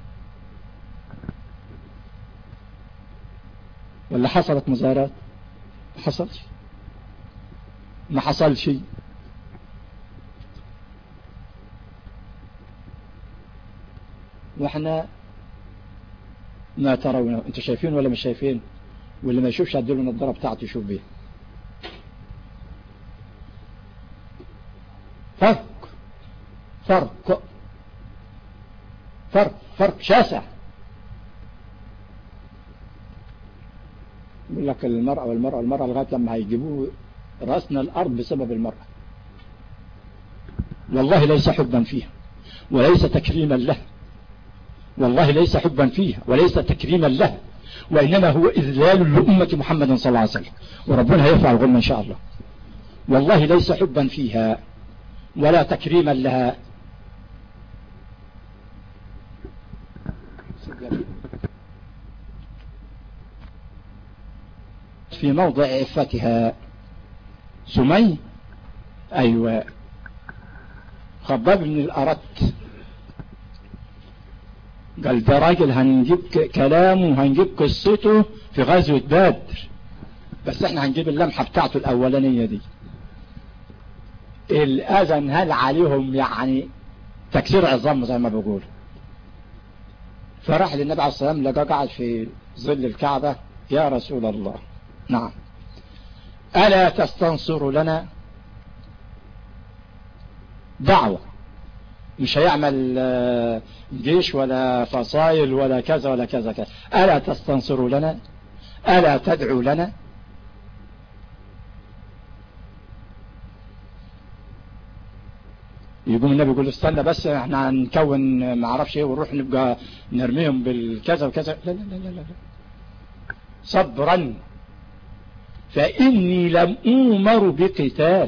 ولا حصلت مظاهرات؟ ما حصلش ما حصل شيء. واحنا ما ترون، انتوا شايفين ولا مش شايفين؟ واللي ما يشوفش هديله النضاره بتاعته يشوف بيها. فرق فرق فرق فرق شاسع. يقول لك المرأة والمرأة والمرأة لغاية لما هيجيبوه رأسنا الأرض بسبب المرأة. والله ليس حبا فيها وليس تكريما له، والله ليس حبا فيها وليس تكريما له، وإنما هو إذلال لأمة محمد صلى الله عليه وسلم، وربنا هيفعل غلما إن شاء الله. والله ليس حبا فيها ولا تكريما لها. في موضع عفتها سمي، أيوة خباب بن الأرت قال ده راجل هنجيب كلامه وهنجيب قصته في غزوة بدر، بس احنا هنجيب اللمحة بتاعته الأولانية دي. الأذن هل عليهم يعني تكسير عظام زي ما بيقول. فراح للنبي عليه الصلاة والسلام لقى قاعد في ظل الكعبة، يا رسول الله نعم ألا تستنصر لنا؟ دعوة، مش هيعمل جيش ولا فصائل ولا كذا ولا كذا كذا. ألا تستنصر لنا؟ ألا تدعو لنا؟ يقوم النبي يقول استنى بس احنا هنكون ما اعرفش ايه ونروح نبقى نرميهم بالكذا وكذا. لا لا لا لا لا صبرا فإني لم أؤمر بقتال.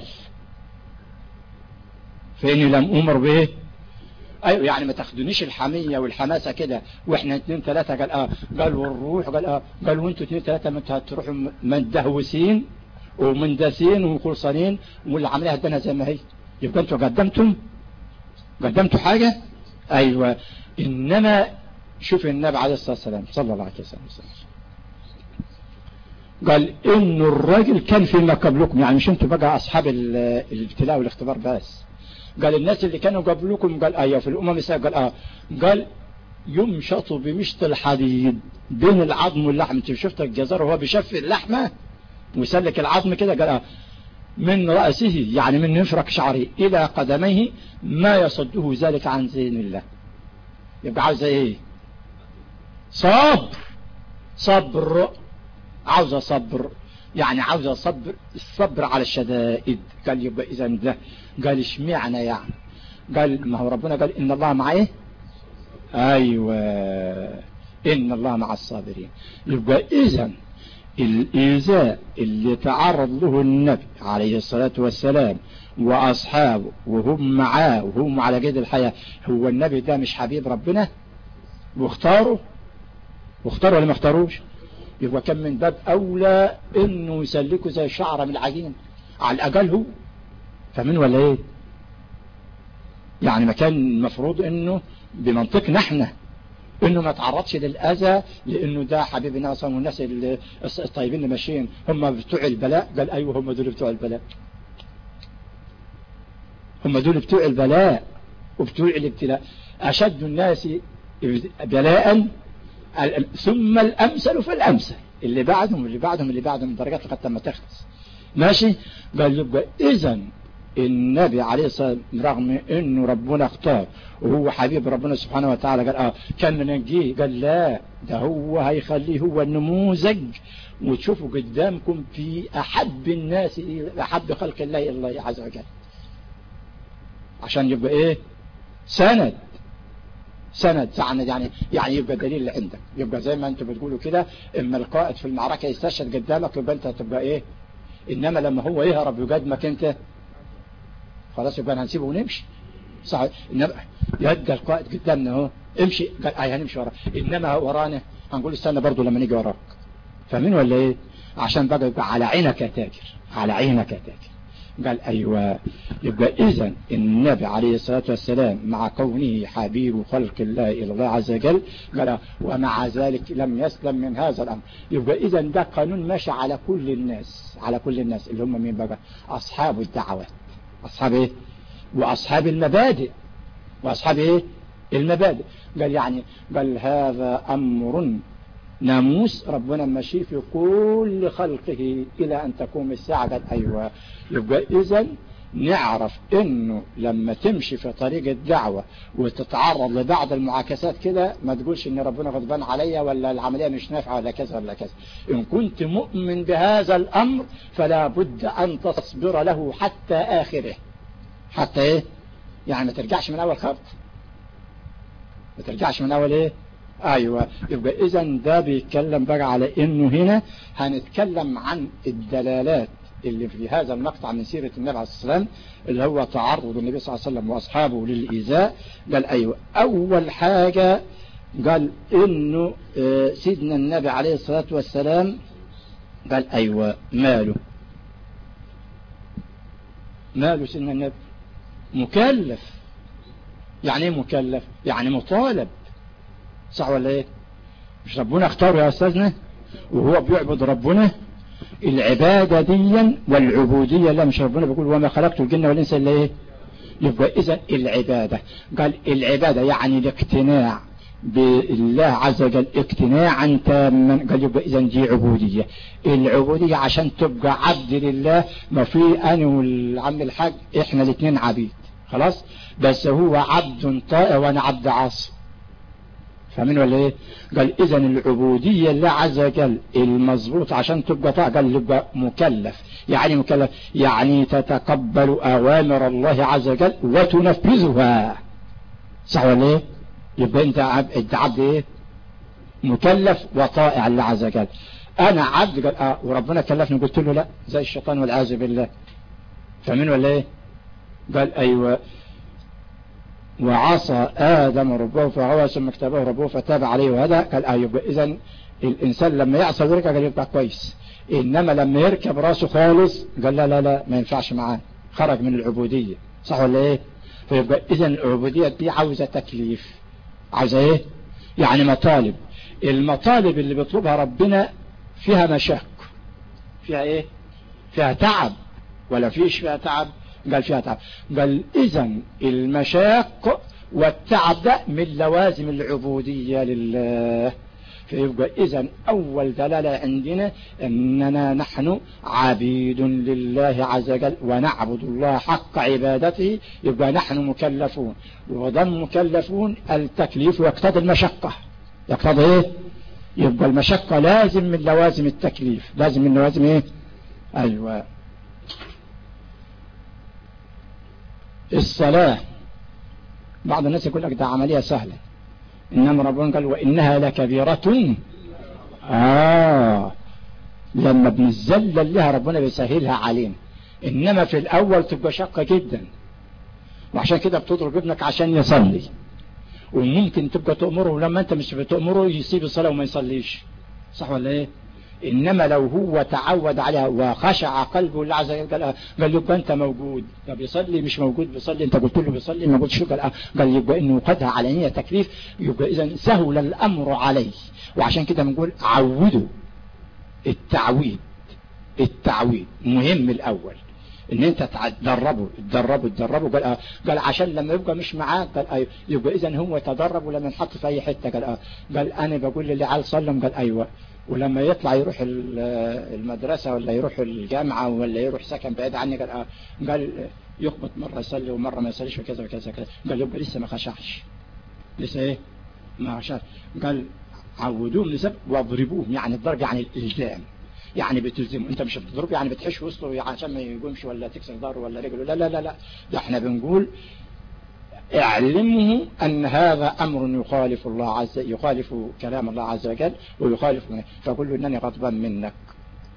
فإني لم أؤمر بإيه؟ أيوة يعني ما تاخدونيش الحمية والحماسة كده واحنا اتنين تلاتة. قال اه قال والروح قال اه قال وانتوا اتنين تلاتة ما انتوا هتروحوا مندهوسين ومندسين وخلصانين والعملية هدنا زي ما هي. يبقى انتوا قدمتم قدمتوا حاجة. ايوه انما شوف النبي عليه الصلاة والسلام صلى الله عليه وسلم قال ان الراجل كان فيما قبلكم، يعني مش انتوا بقى اصحاب الابتلاء والاختبار بس. قال الناس اللي كانوا قبلكم قال ايوه في الامم السابقة قال اه قال يمشط بمشط الحديد بين العظم واللحم. انت شفت الجزار وهو بيشفي اللحمة ويسلك العظم كده؟ قال اه من رأسه يعني من مفرق شعره إلى قدميه ما يصده ذلك عن زين الله. يبقى عاوز ايه؟ صبر صبر عاوز صبر يعني عاوز صبر الصبر على الشدائد. قال يبقى إذا ده قال اشمعنى يعني؟ قال ما هو ربنا قال إن الله مع ايه؟ أيوة إن الله مع الصابرين. يبقى إذا الإيذاء اللي تعرض له النبي عليه الصلاة والسلام وأصحابه وهم معاه وهم على قيد الحياة، هو النبي ده مش حبيب ربنا واختاره واختاره ولا ما اختاروش؟ يبقى كان من باب أولى إنه يسلكه زي شعرة من العجين على الأقل هو. فمن ولا إيه؟ يعني ما كان المفروض إنه بمنطقنا احنا انه ما تعرضش للأذى لانه ده حبيبنا اصلا. والناس الطيبين اللي ماشيين هم بتوع البلاء. قال ايوه هم دول بتوع البلاء، هم دول بتوع البلاء وبتوع الابتلاء. اشد الناس بلاء ثم الامثل فالامثل، اللي بعدهم اللي بعدهم اللي بعدهم درجات لغايه لما تخلص ماشي. قال يبقى اذا النبي عليه الصلاة والسلام رغم انه ربنا اختار وهو حبيب ربنا سبحانه وتعالى قال اه كان منجيه. قال لا ده هو هيخليه هو النموذج وتشوفوا قدامكم في احب الناس احب خلق الله الى الله عز وجل، عشان يبقى ايه؟ سند سند سند يعني يعني يبقى دليل اللي عندك. يبقى زي ما انتم بتقولوا كده اما القائد في المعركة يستشهد قدامك يبقى انت هتبقى ايه؟ انما لما هو يهرب يقدمك انت خلاص يبقى هنسيبه ونمشي. صح. إنما يد القائد قدامنا اهو امشي، قال آه هنمشي وراه، إنما ورانا هنقول استنى برضو لما نيجي وراك. فاهمين ولا ايه؟ عشان بقى يبقى على عينك يا تاجر، على عينك يا تاجر. قال أيوة. يبقى إذن النبي عليه الصلاة والسلام مع كونه حبيب خلق الله إلى الله عز وجل قال ومع ذلك لم يسلم من هذا الأمر. يبقى إذن ده قانون ماشي على كل الناس، على كل الناس اللي هم مين بقى؟ أصحاب الدعوات، أصحاب إيه؟ وأصحاب المبادئ، وأصحاب إيه؟ المبادئ. قال يعني قال هذا أمر ناموس ربنا ماشي في كل خلقه إلى أن تقوم الساعة. قال أيوة. يبقى إذن نعرف إنه لما تمشي في طريق الدعوة وتتعرض لبعض المعاكسات كده ما تقولش إن ربنا غضبان عليا ولا العملية مش نافعة ولا كذا ولا كذا. إن كنت مؤمن بهذا الأمر فلا بد أن تصبر له حتى آخره. حتى إيه؟ يعني ما ترجعش من أول خط، ما ترجعش من أول إيه؟ أيوة. يبقى إذن ده بيتكلم بقى على إنه هنا هنتكلم عن الدلالات اللي في هذا المقطع من سيرة النبي عليه الصلاة والسلام اللي هو تعرض النبي صلى الله عليه وسلم وأصحابه للإيذاء. قال أيوة. أول حاجة قال إنه سيدنا النبي عليه الصلاة والسلام قال أيوة ماله، ماله سيدنا النبي مكلف. يعني ايه مكلف؟ يعني مطالب، صح ولا ايه؟ مش ربنا اختاره يا أستاذنا وهو بيعبد ربنا؟ العبادة دي والعبودية لا، مش ربنا بيقول وما خلقت الجن والإنس إلا ايه؟ يبقى إذا العبادة قال العبادة يعني الاقتناع بالله عز وجل اقتناعا تاما. قال يبقى إذا دي عبودية. العبودية عشان تبقى عبد لله ما في أنا والعم الحاج إحنا الاثنين عبيد خلاص، بس هو عبد طائع وأنا عبد عاصي. فاهمين ولا ايه؟ قال اذا العبودية لله عز وجل المظبوط عشان تبقى طاعة قال يبقى مكلف. يعني مكلف يعني تتقبل اوامر الله عز وجل وتنفذها، صح ولا ايه؟ يبقى انت عبد، انت عبد ايه؟ مكلف وطائع لله عز وجل. انا عبد قال اه وربنا كلفني قلت له لا، زي الشيطان والعياذ بالله. فاهمين ولا ايه؟ قال ايوه. وعصى آدم ربه فغوى ثم اجتباه ربه فتاب عليه وهدى. قال آه يبقى إذن الإنسان لما يعصى ويركع قال يبقى كويس، إنما لما يركب راسه خالص قال لا لا لا ما ينفعش معاه، خرج من العبودية، صح ولا إيه؟ فيبقى إذن العبودية دي عاوزة تكليف، عاوزة إيه؟ يعني مطالب. المطالب اللي بيطلبها ربنا فيها مشاق، فيها إيه؟ فيها تعب ولا فيش فيها تعب؟ قال فيها تعب. قال إذن المشاق والتعب ده من لوازم العبودية لله. فيبقى إذن أول دلالة عندنا أننا نحن عبيد لله عز وجل ونعبد الله حق عبادته. يبقى نحن مكلفون، وضم مكلفون التكليف يقتضي المشقة، يقتضي إيه؟ يبقى المشقة لازم من لوازم التكليف، لازم من لوازم إيه؟ أيوة. الصلاة بعض الناس يقول لك ده عملية سهلة، إنما ربنا قال وإنها لكبيرة. آه لما بنزل لها ربنا بيسهلها علينا، إنما في الأول تبقى شقة جدا، وعشان كده بتضرب ابنك عشان يصلي، وممكن تبقى تأمره ولما أنت مش بتأمره يسيب الصلاة وما يصليش، صح ولا إيه؟ إنما لو هو تعود عليها وخشع قلبه لله عز وجل قال قال يبقى أنت موجود. طب يصلي مش موجود بيصلي، أنت قلت له بيصلي ما قلتش، قال قال يبقى إنه قدها على نية تكليف. يبقى إذا سهل الأمر عليه، وعشان كده بنقول عودوا. التعويد التعويد مهم الأول، إن أنت تدربه تدربه تدربه. قال آه قال عشان لما يبقى مش معاه قال أيوه. يبقى إذا هو تدرب ولما نحط في أي حتة قال آه قال أنا بقول للي عيال صلم قال أيوه، ولما يطلع يروح المدرسة ولا يروح الجامعة ولا يروح سكن بعيد عني قال آه قال يخبط مرة يصلي ومرة ما يصليش وكذا وكذا كذا. قال يبقى لسه ما خشعش، لسه ايه ما خشعش. قال عودوهم لسبب واضربوهم، يعني الضرب يعني الالزام، يعني بتلزمه. انت مش بتضرب يعني بتحش وسطه يعني عشان ما يقومش ولا تكسر ظهره ولا رجله، لا لا لا لا، ده احنا بنقول اعلمه ان هذا امر يخالف الله عز يخالف كلام الله عز وجل ويخالف منه، فقل له انني غضبان منك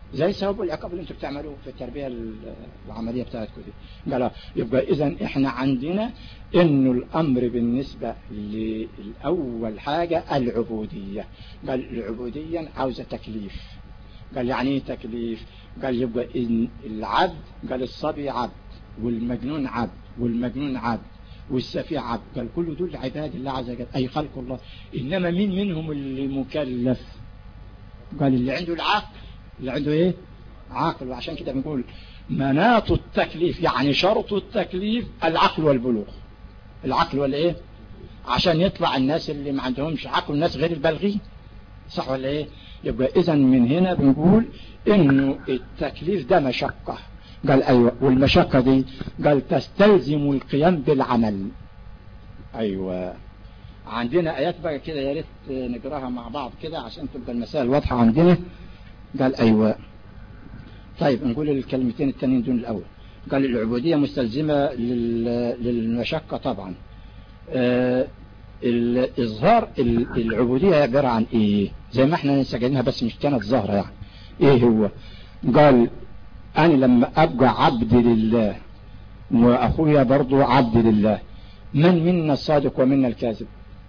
زي ثواب والعقاب اللي انتم بتعملوه في التربية العملية بتاعتكم دي. قال يبقى إذن إحنا عندنا إنه الأمر بالنسبة للأول حاجة العبودية. قال العبودية عاوزة تكليف. قال يعني ايه تكليف؟ قال يبقى إن العبد، قال الصبي عبد والمجنون عبد والمجنون عبد والسفيه عبد، قال كل دول عباد الله عز وجل أي خلق الله. إنما مين منهم اللي مكلف؟ قال اللي عنده العقل، اللي عنده ايه عقل. وعشان كده بنقول مناط التكليف يعني شرط التكليف العقل والبلوغ. العقل ولا ايه؟ عشان يطلع الناس اللي ما عندهمش عقل الناس غير البالغين، صح ولا ايه؟ يبقى اذا من هنا بنقول انه التكليف ده مشقة. قال ايوه، والمشقة دي قال تستلزم القيام بالعمل. ايوه عندنا ايات بقى كده يا ريت نقراها مع بعض كده عشان تبقى المسائل واضحة عندنا. قال ايوه طيب نقول الكلمتين التانيين دون الاول. قال العبودية مستلزمة للمشقة طبعا. آه الإظهار العبودية عبارة عن ايه؟ زي ما احنا نسجلناها بس مش كانت ظاهرة يعني. ايه هو؟ قال انا لما ابقى عبد لله واخويا برضو عبد لله، من منا الصادق ومنا الكاذب؟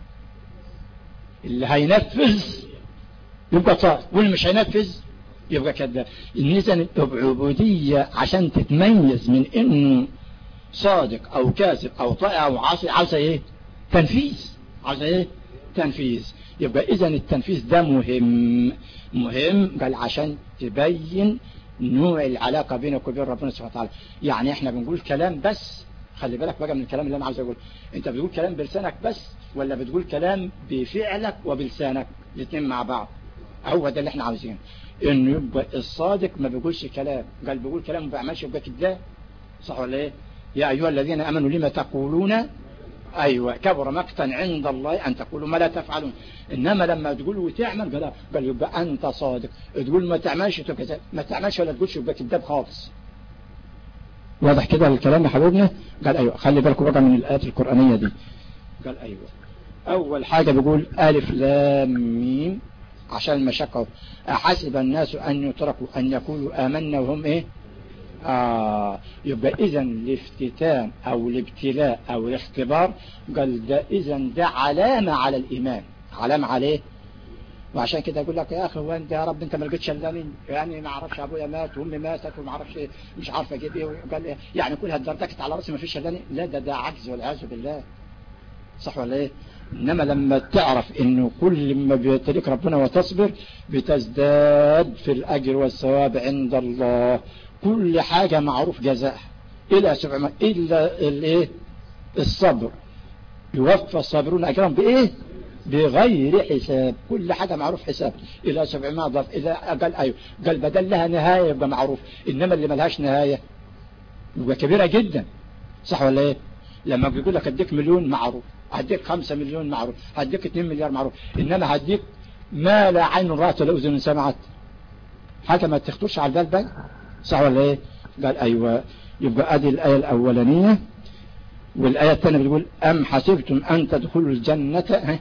اللي هينفذ يبقى صادق واللي مش هينفذ يبقى كذاب. إذن العبودية عشان تتميز من انه صادق او كاذب او طائع او عاصي عاوزة ايه؟ تنفيذ. عاوزة ايه؟ تنفيذ. يبقى اذن التنفيذ ده مهم مهم قال عشان تبين نوع العلاقة بينك وبين ربنا سبحانه وتعالى. يعني احنا بنقول كلام بس، خلي بالك بقى من الكلام اللي انا عاوز اقوله. انت بتقول كلام بلسانك بس ولا بتقول كلام بفعلك وبلسانك الاثنين مع بعض؟ هو ده اللي احنا عاوزينه، انه يبقى الصادق ما بيقولش كلام، قال بيقول كلام ما بيعملش يبقى كذاب، صح ولا ايه؟ يا ايها الذين امنوا لما تقولون ايوه كبر مقتا عند الله ان تقولوا ما لا تفعلون. انما لما تقول وتعمل قال قال يبقى انت صادق، تقول ما تعملش تبقى كذاب، ما تعملش ولا تقولش يبقى كذاب خالص. واضح كده الكلام يا حبيبنا؟ قال ايوه خلي بالكم بقى من الايات القرانيه دي. قال ايوه اول حاجه بيقول الف لام ميم عشان المشقه. احسب الناس ان يتركوا ان يقولوا امنا وهم ايه؟ آه يبقى اذا الافتتان او الابتلاء او الاختبار قال ده اذا ده علامة على الايمان، علامة عليه. وعشان كده اقول لك يا اخي هو انت يا رب انت ما لقيتش الا يعني ما اعرفش ابويا مات وامي ماتت وما اعرفش مش عارف اجيب ايه، قال إيه؟ يعني كلها اتدردكت على راسي ما فيش الا لا، ده ده عجز والعياذ بالله، صح ولا ايه؟ انما لما تعرف انه كل ما بيتلك ربنا وتصبر بتزداد في الاجر والثواب عند الله. كل حاجة معروف جزاء إلى سبعمائة إلا الإيه؟ الصبر يوفى الصابرون أجرهم بإيه؟ بغير حساب. كل حاجة معروف حساب إلى سبعمائة ضعف. إذا قال أيوه قال بدل لها نهاية يبقى معروف، إنما اللي ملهاش نهاية يبقى كبيرة جدا، صح ولا إيه؟ لما بيقول لك هديك مليون معروف، هديك خمسة مليون معروف، هديك اتنين مليار معروف، إنما هديك ما لا عين رأت ولا أذن سمعت، حاجة ما تخطرش على البال بقى، صح ولا ايه؟ قال ايوه. يبقى ادي الايه الاولانيه. والايه الثانيه بتقول ام حسبتم ان تدخلوا الجنه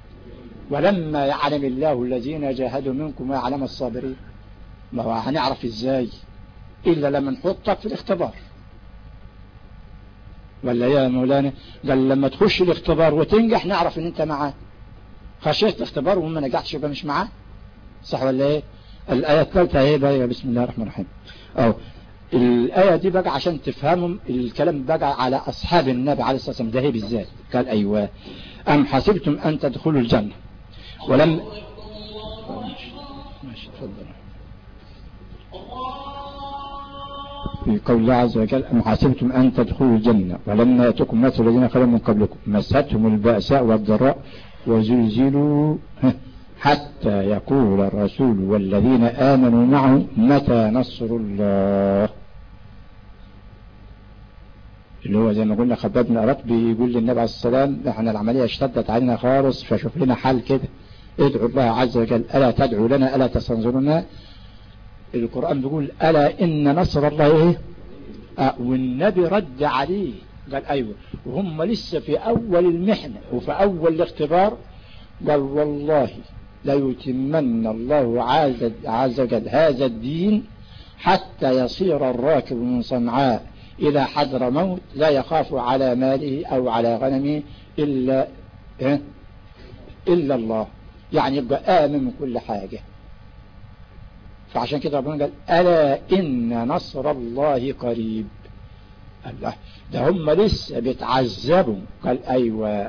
ولما يعلم الله الذين جاهدوا منكم ويعلم الصابرين. ما هو هنعرف ازاي الا لما نحطك في الاختبار، ولا يا مولانا؟ قال لما تخش الاختبار وتنجح نعرف ان انت معاه. خشيت الاختبار وما نجحتش يبقى مش معاه، صح ولا ايه؟ الايه الثالثه ايه بقى؟ بسم الله الرحمن الرحيم. أو الآية دي بقى عشان تفهمهم الكلام بقى على أصحاب النبي عليه الصلاة والسلام ده هي بالذات. قال أيوة أم حسبتم أن تدخلوا الجنة ولم ماشي تفضل في قول الله عز وجل أم حسبتم أن تدخلوا الجنة ولما يأتكم مثل الذين خلوا من قبلكم مستهم البأساء والضراء وزلزلوا حتى يقول الرسول والذين آمنوا معه متى نصر الله. اللي هو زي ما قلنا خباب بن أرط بيقول للنبي عليه السلام احنا العملية اشتدت علينا خالص فشوف لنا حل كده، ادعوا الله عز وجل ألا تدعوا لنا ألا تستنصرنا. القرآن بيقول ألا إن نصر الله ايه؟ اه والنبي رد عليه قال أيوه وهم لسه في أول المحنة وفي أول الاختبار. قال والله لا يتمن الله عز وجل هذا الدين حتى يصير الراكب من صنعاء إلى حضر موت لا يخاف على ماله أو على غنمه إلا إيه؟ إلا الله، يعني يبقى آمن من كل حاجة. فعشان كده ربنا قال ألا إن نصر الله قريب. الله، ده هم لسه بيتعذبوا. قال أيوة،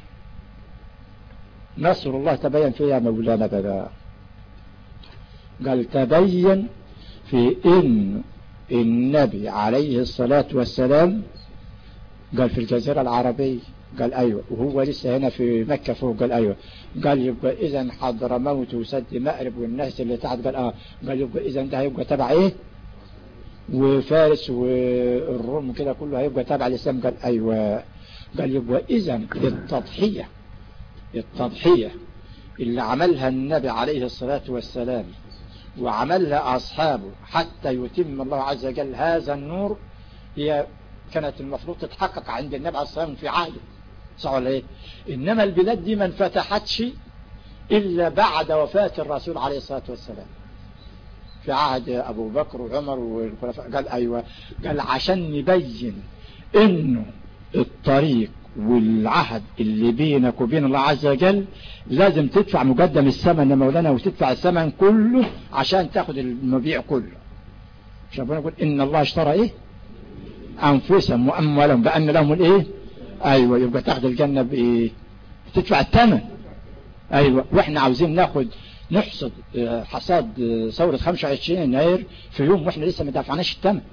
نصر الله تبين فيها مولانا بقى. قال تبين في إن النبي عليه الصلاة والسلام قال في الجزيرة العربية. قال أيوة، وهو لسه هنا في مكة فوق. قال أيوة. قال يبقى إذن حضر موت وسد مأرب والناس اللي تحت. قال آه. قال يبقى إذن ده هيبقى تبع إيه، وفارس والروم كده كله هيبقى تبع الإسلام. قال أيوة. قال يبقى إذن التضحية التضحية اللي عملها النبي عليه الصلاة والسلام وعملها أصحابه حتى يتم الله عز وجل هذا النور، هي كانت المفروض تتحقق عند النبي عليه الصلاة والسلام في عهده، صح ولا ايه؟ انما البلاد دي ما انفتحتش الا بعد وفاة الرسول عليه الصلاة والسلام في عهد ابو بكر وعمر والخلفاء. قال ايوه. قال عشان نبين انه الطريق والعهد اللي بينك وبين الله عز وجل لازم تدفع مقدم الثمن يا مولانا، وتدفع الثمن كله عشان تاخد المبيع كله. ربنا يقول ان الله اشترى ايه، انفسهم واموالهم بان لهم الايه. ايوه، يبقى تاخد الجنه بايه، تدفع الثمن. ايوه، واحنا عاوزين ناخد نحصد حصاد ثوره خمسة وعشرين يناير في يوم واحنا لسه ما دفعناش الثمن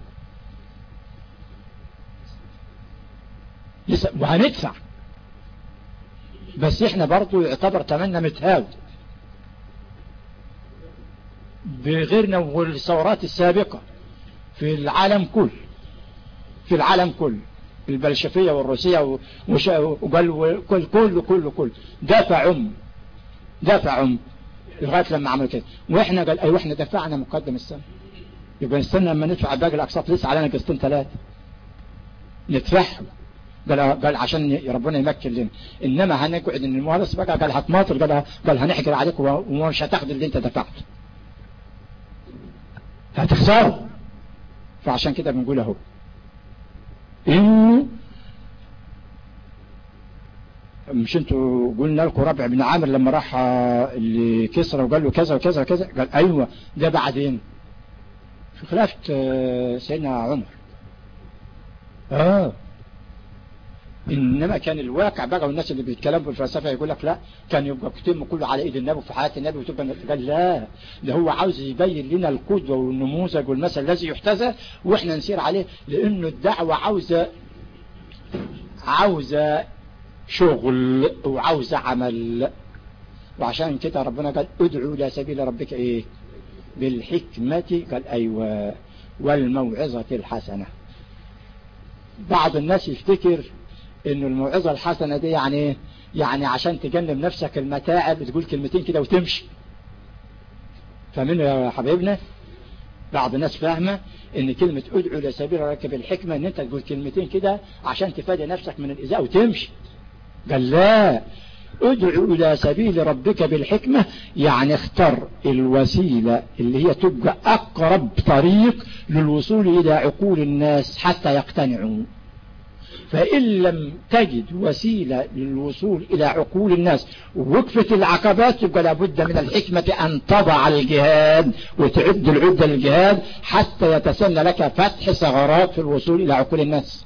لسه، وهندفع بس احنا برضو يعتبر ثمننا متهاوي بغيرنا والثورات السابقه في العالم كله في العالم كله البلشفية والروسية وقال كل كل كل كل دافع عم دافع عم لغاية لما عملوا كده. واحنا قال ايوه احنا دفعنا مقدم السنة، يبقى نستنى لما ندفع باقي الاقساط، لسه علينا قسطين ثلاثة ندفعهم. قال قال عشان ربنا يمكن لنا، انما هنقعد ان المهندس بقى قال هتماطل، قال قال هنحجر عليك ومش هتاخد اللي انت دفعته، هتخسروا. فعشان كده بنقول اهو انه مش انتوا قلنا لكم ربع بن عامر لما راح لكسرى وقال له كذا وكذا وكذا. قال ايوه، ده بعدين في خلافة سيدنا عمر. اه انما كان الواقع بقى، والناس اللي بيتكلموا في الفلسفه يقول لك لا كان يبقى كتير كله على ايد النبي في حياه النبي وتبقى. قال لا، ده هو عاوز يبين لنا القدوه والنموذج والمثل الذي يحتذى واحنا نسير عليه، لانه الدعوه عاوزه عاوزه شغل وعاوزه عمل. وعشان كده ربنا قال ادعوا الى سبيل ربك ايه بالحكمه. قال ايوه والموعظه الحسنه. بعض الناس يفتكر انه الموعظة الحسنة دي يعني يعني عشان تجنب نفسك المتاعب تقول كلمتين كده وتمشي. فمنه يا حبيبنا بعض الناس فاهمة ان كلمة ادعو الى سبيل ربك بالحكمة ان انت تقول كلمتين كده عشان تفادي نفسك من الاذى وتمشي. قال لا، ادعو الى سبيل ربك بالحكمة يعني اختر الوسيلة اللي هي تبقى اقرب طريق للوصول الى عقول الناس حتى يقتنعوا. فإن لم تجد وسيلة للوصول إلى عقول الناس ووقفت العقبات يبقى لابد من الحكمة أن تضع الجهاد وتعد العدة للجهاد حتى يتسنى لك فتح ثغرات في الوصول إلى عقول الناس.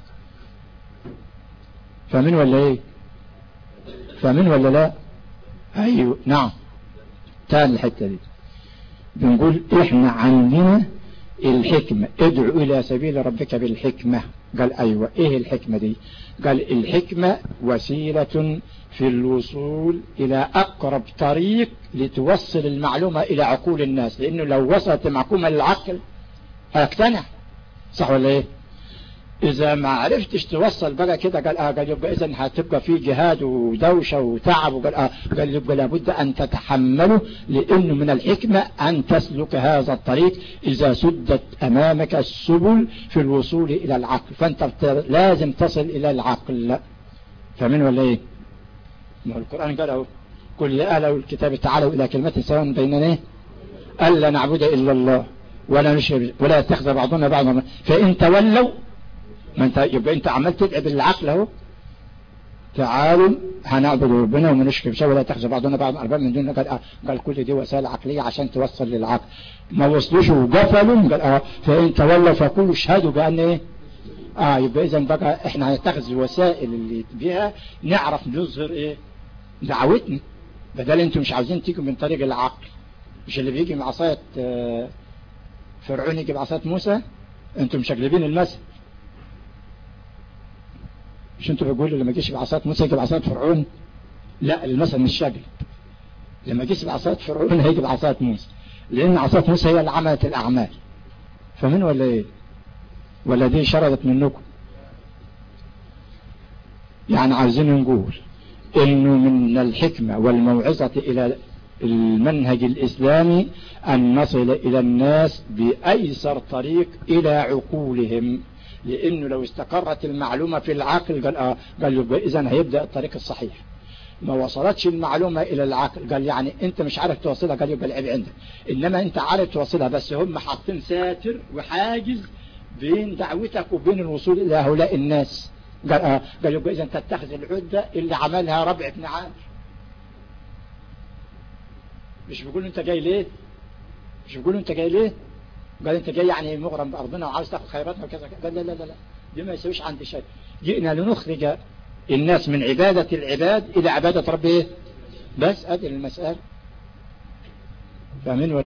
فمن ولا إيه؟ فمن ولا لا؟ أيوه نعم. تاني الحتة دي بنقول إحنا عندنا الحكمة، ادعو إلى سبيل ربك بالحكمة. قال أيوة، إيه الحكمة دي؟ قال الحكمة وسيلة في الوصول إلى أقرب طريق لتوصل المعلومة إلى عقول الناس، لأنه لو وصلت المعلومة للعقل هيقتنع، صح ولا إيه؟ إذا ما عرفتش توصل بقى كده قال آه قال يبقى إذن هتبقى في جهاد ودوشة وتعب. وقال آه قال يبقى لابد أن تتحمله، لأنه من الحكمة أن تسلك هذا الطريق إذا سدت أمامك السبل في الوصول إلى العقل، فأنت لازم تصل إلى العقل. فمن ولا إيه؟ ما القرآن قال أهو قل يا أهل الكتاب تعالوا إلى كلمة سواء بيننا ألا نعبد إلا الله ولا نشرك ولا يتخذ بعضنا بعضا، فإن تولوا ما انت يبقى انت عمال تدعي بالعقل اهو، تعالوا هنعبد ربنا وما نشرك به ولا يتخذ بعضنا بعضا ارباب من دون. قال, قال كل دي وسائل عقليه عشان توصل للعقل، ما وصلوش وقفلوا. قال اه فان تولوا فقولوا اشهدوا بان ايه اه يبقى اذا بقى احنا هنتخذ الوسائل اللي بيها نعرف نظهر ايه دعوتنا، بدل انتم مش عاوزين تيجوا من طريق العقل. مش اللي بيجي مع عصايه آه فرعون يجي بعصايه موسى، انتم مشقلبين المثل. مش انتوا بتقولوا لما جيش بعصايه موسى يجي بعصايه فرعون؟ لا، المثل مش شقلب. لما جيش بعصايه فرعون هيجي بعصايه موسى، لان عصايه موسى هي اللي عملت الاعمال. فمن ولا ايه؟ ولا دي شردت منكم؟ يعني عايزين نقول انه من الحكمة والموعظة الى المنهج الاسلامي ان نصل الى الناس بايسر طريق الى عقولهم، لانه لو استقرت المعلومة في العقل قال اه قال يبقى اذا هيبدأ الطريق الصحيح. ما وصلتش المعلومة الى العقل قال يعني انت مش عارف توصلها، قال يبقى العيب عندك. انما انت عارف توصلها، بس هم حاطين ساتر وحاجز بين دعوتك وبين الوصول الى هؤلاء الناس. قال اه قال يبقى اذا تتخذ العدة اللي عملها ربع بن عامر. مش بيقولوا انت جاي ليه؟ مش بيقولوا انت جاي ليه؟ قال انت جاي يعني مغرم بارضنا وعاوز تاخذ خيراتنا وكذا. قال لا لا لا لا دي ما يسويش عندي شيء. جئنا لنخرج الناس من عبادة العباد الى عبادة ربه، بس ادي المسألة. فاهمين؟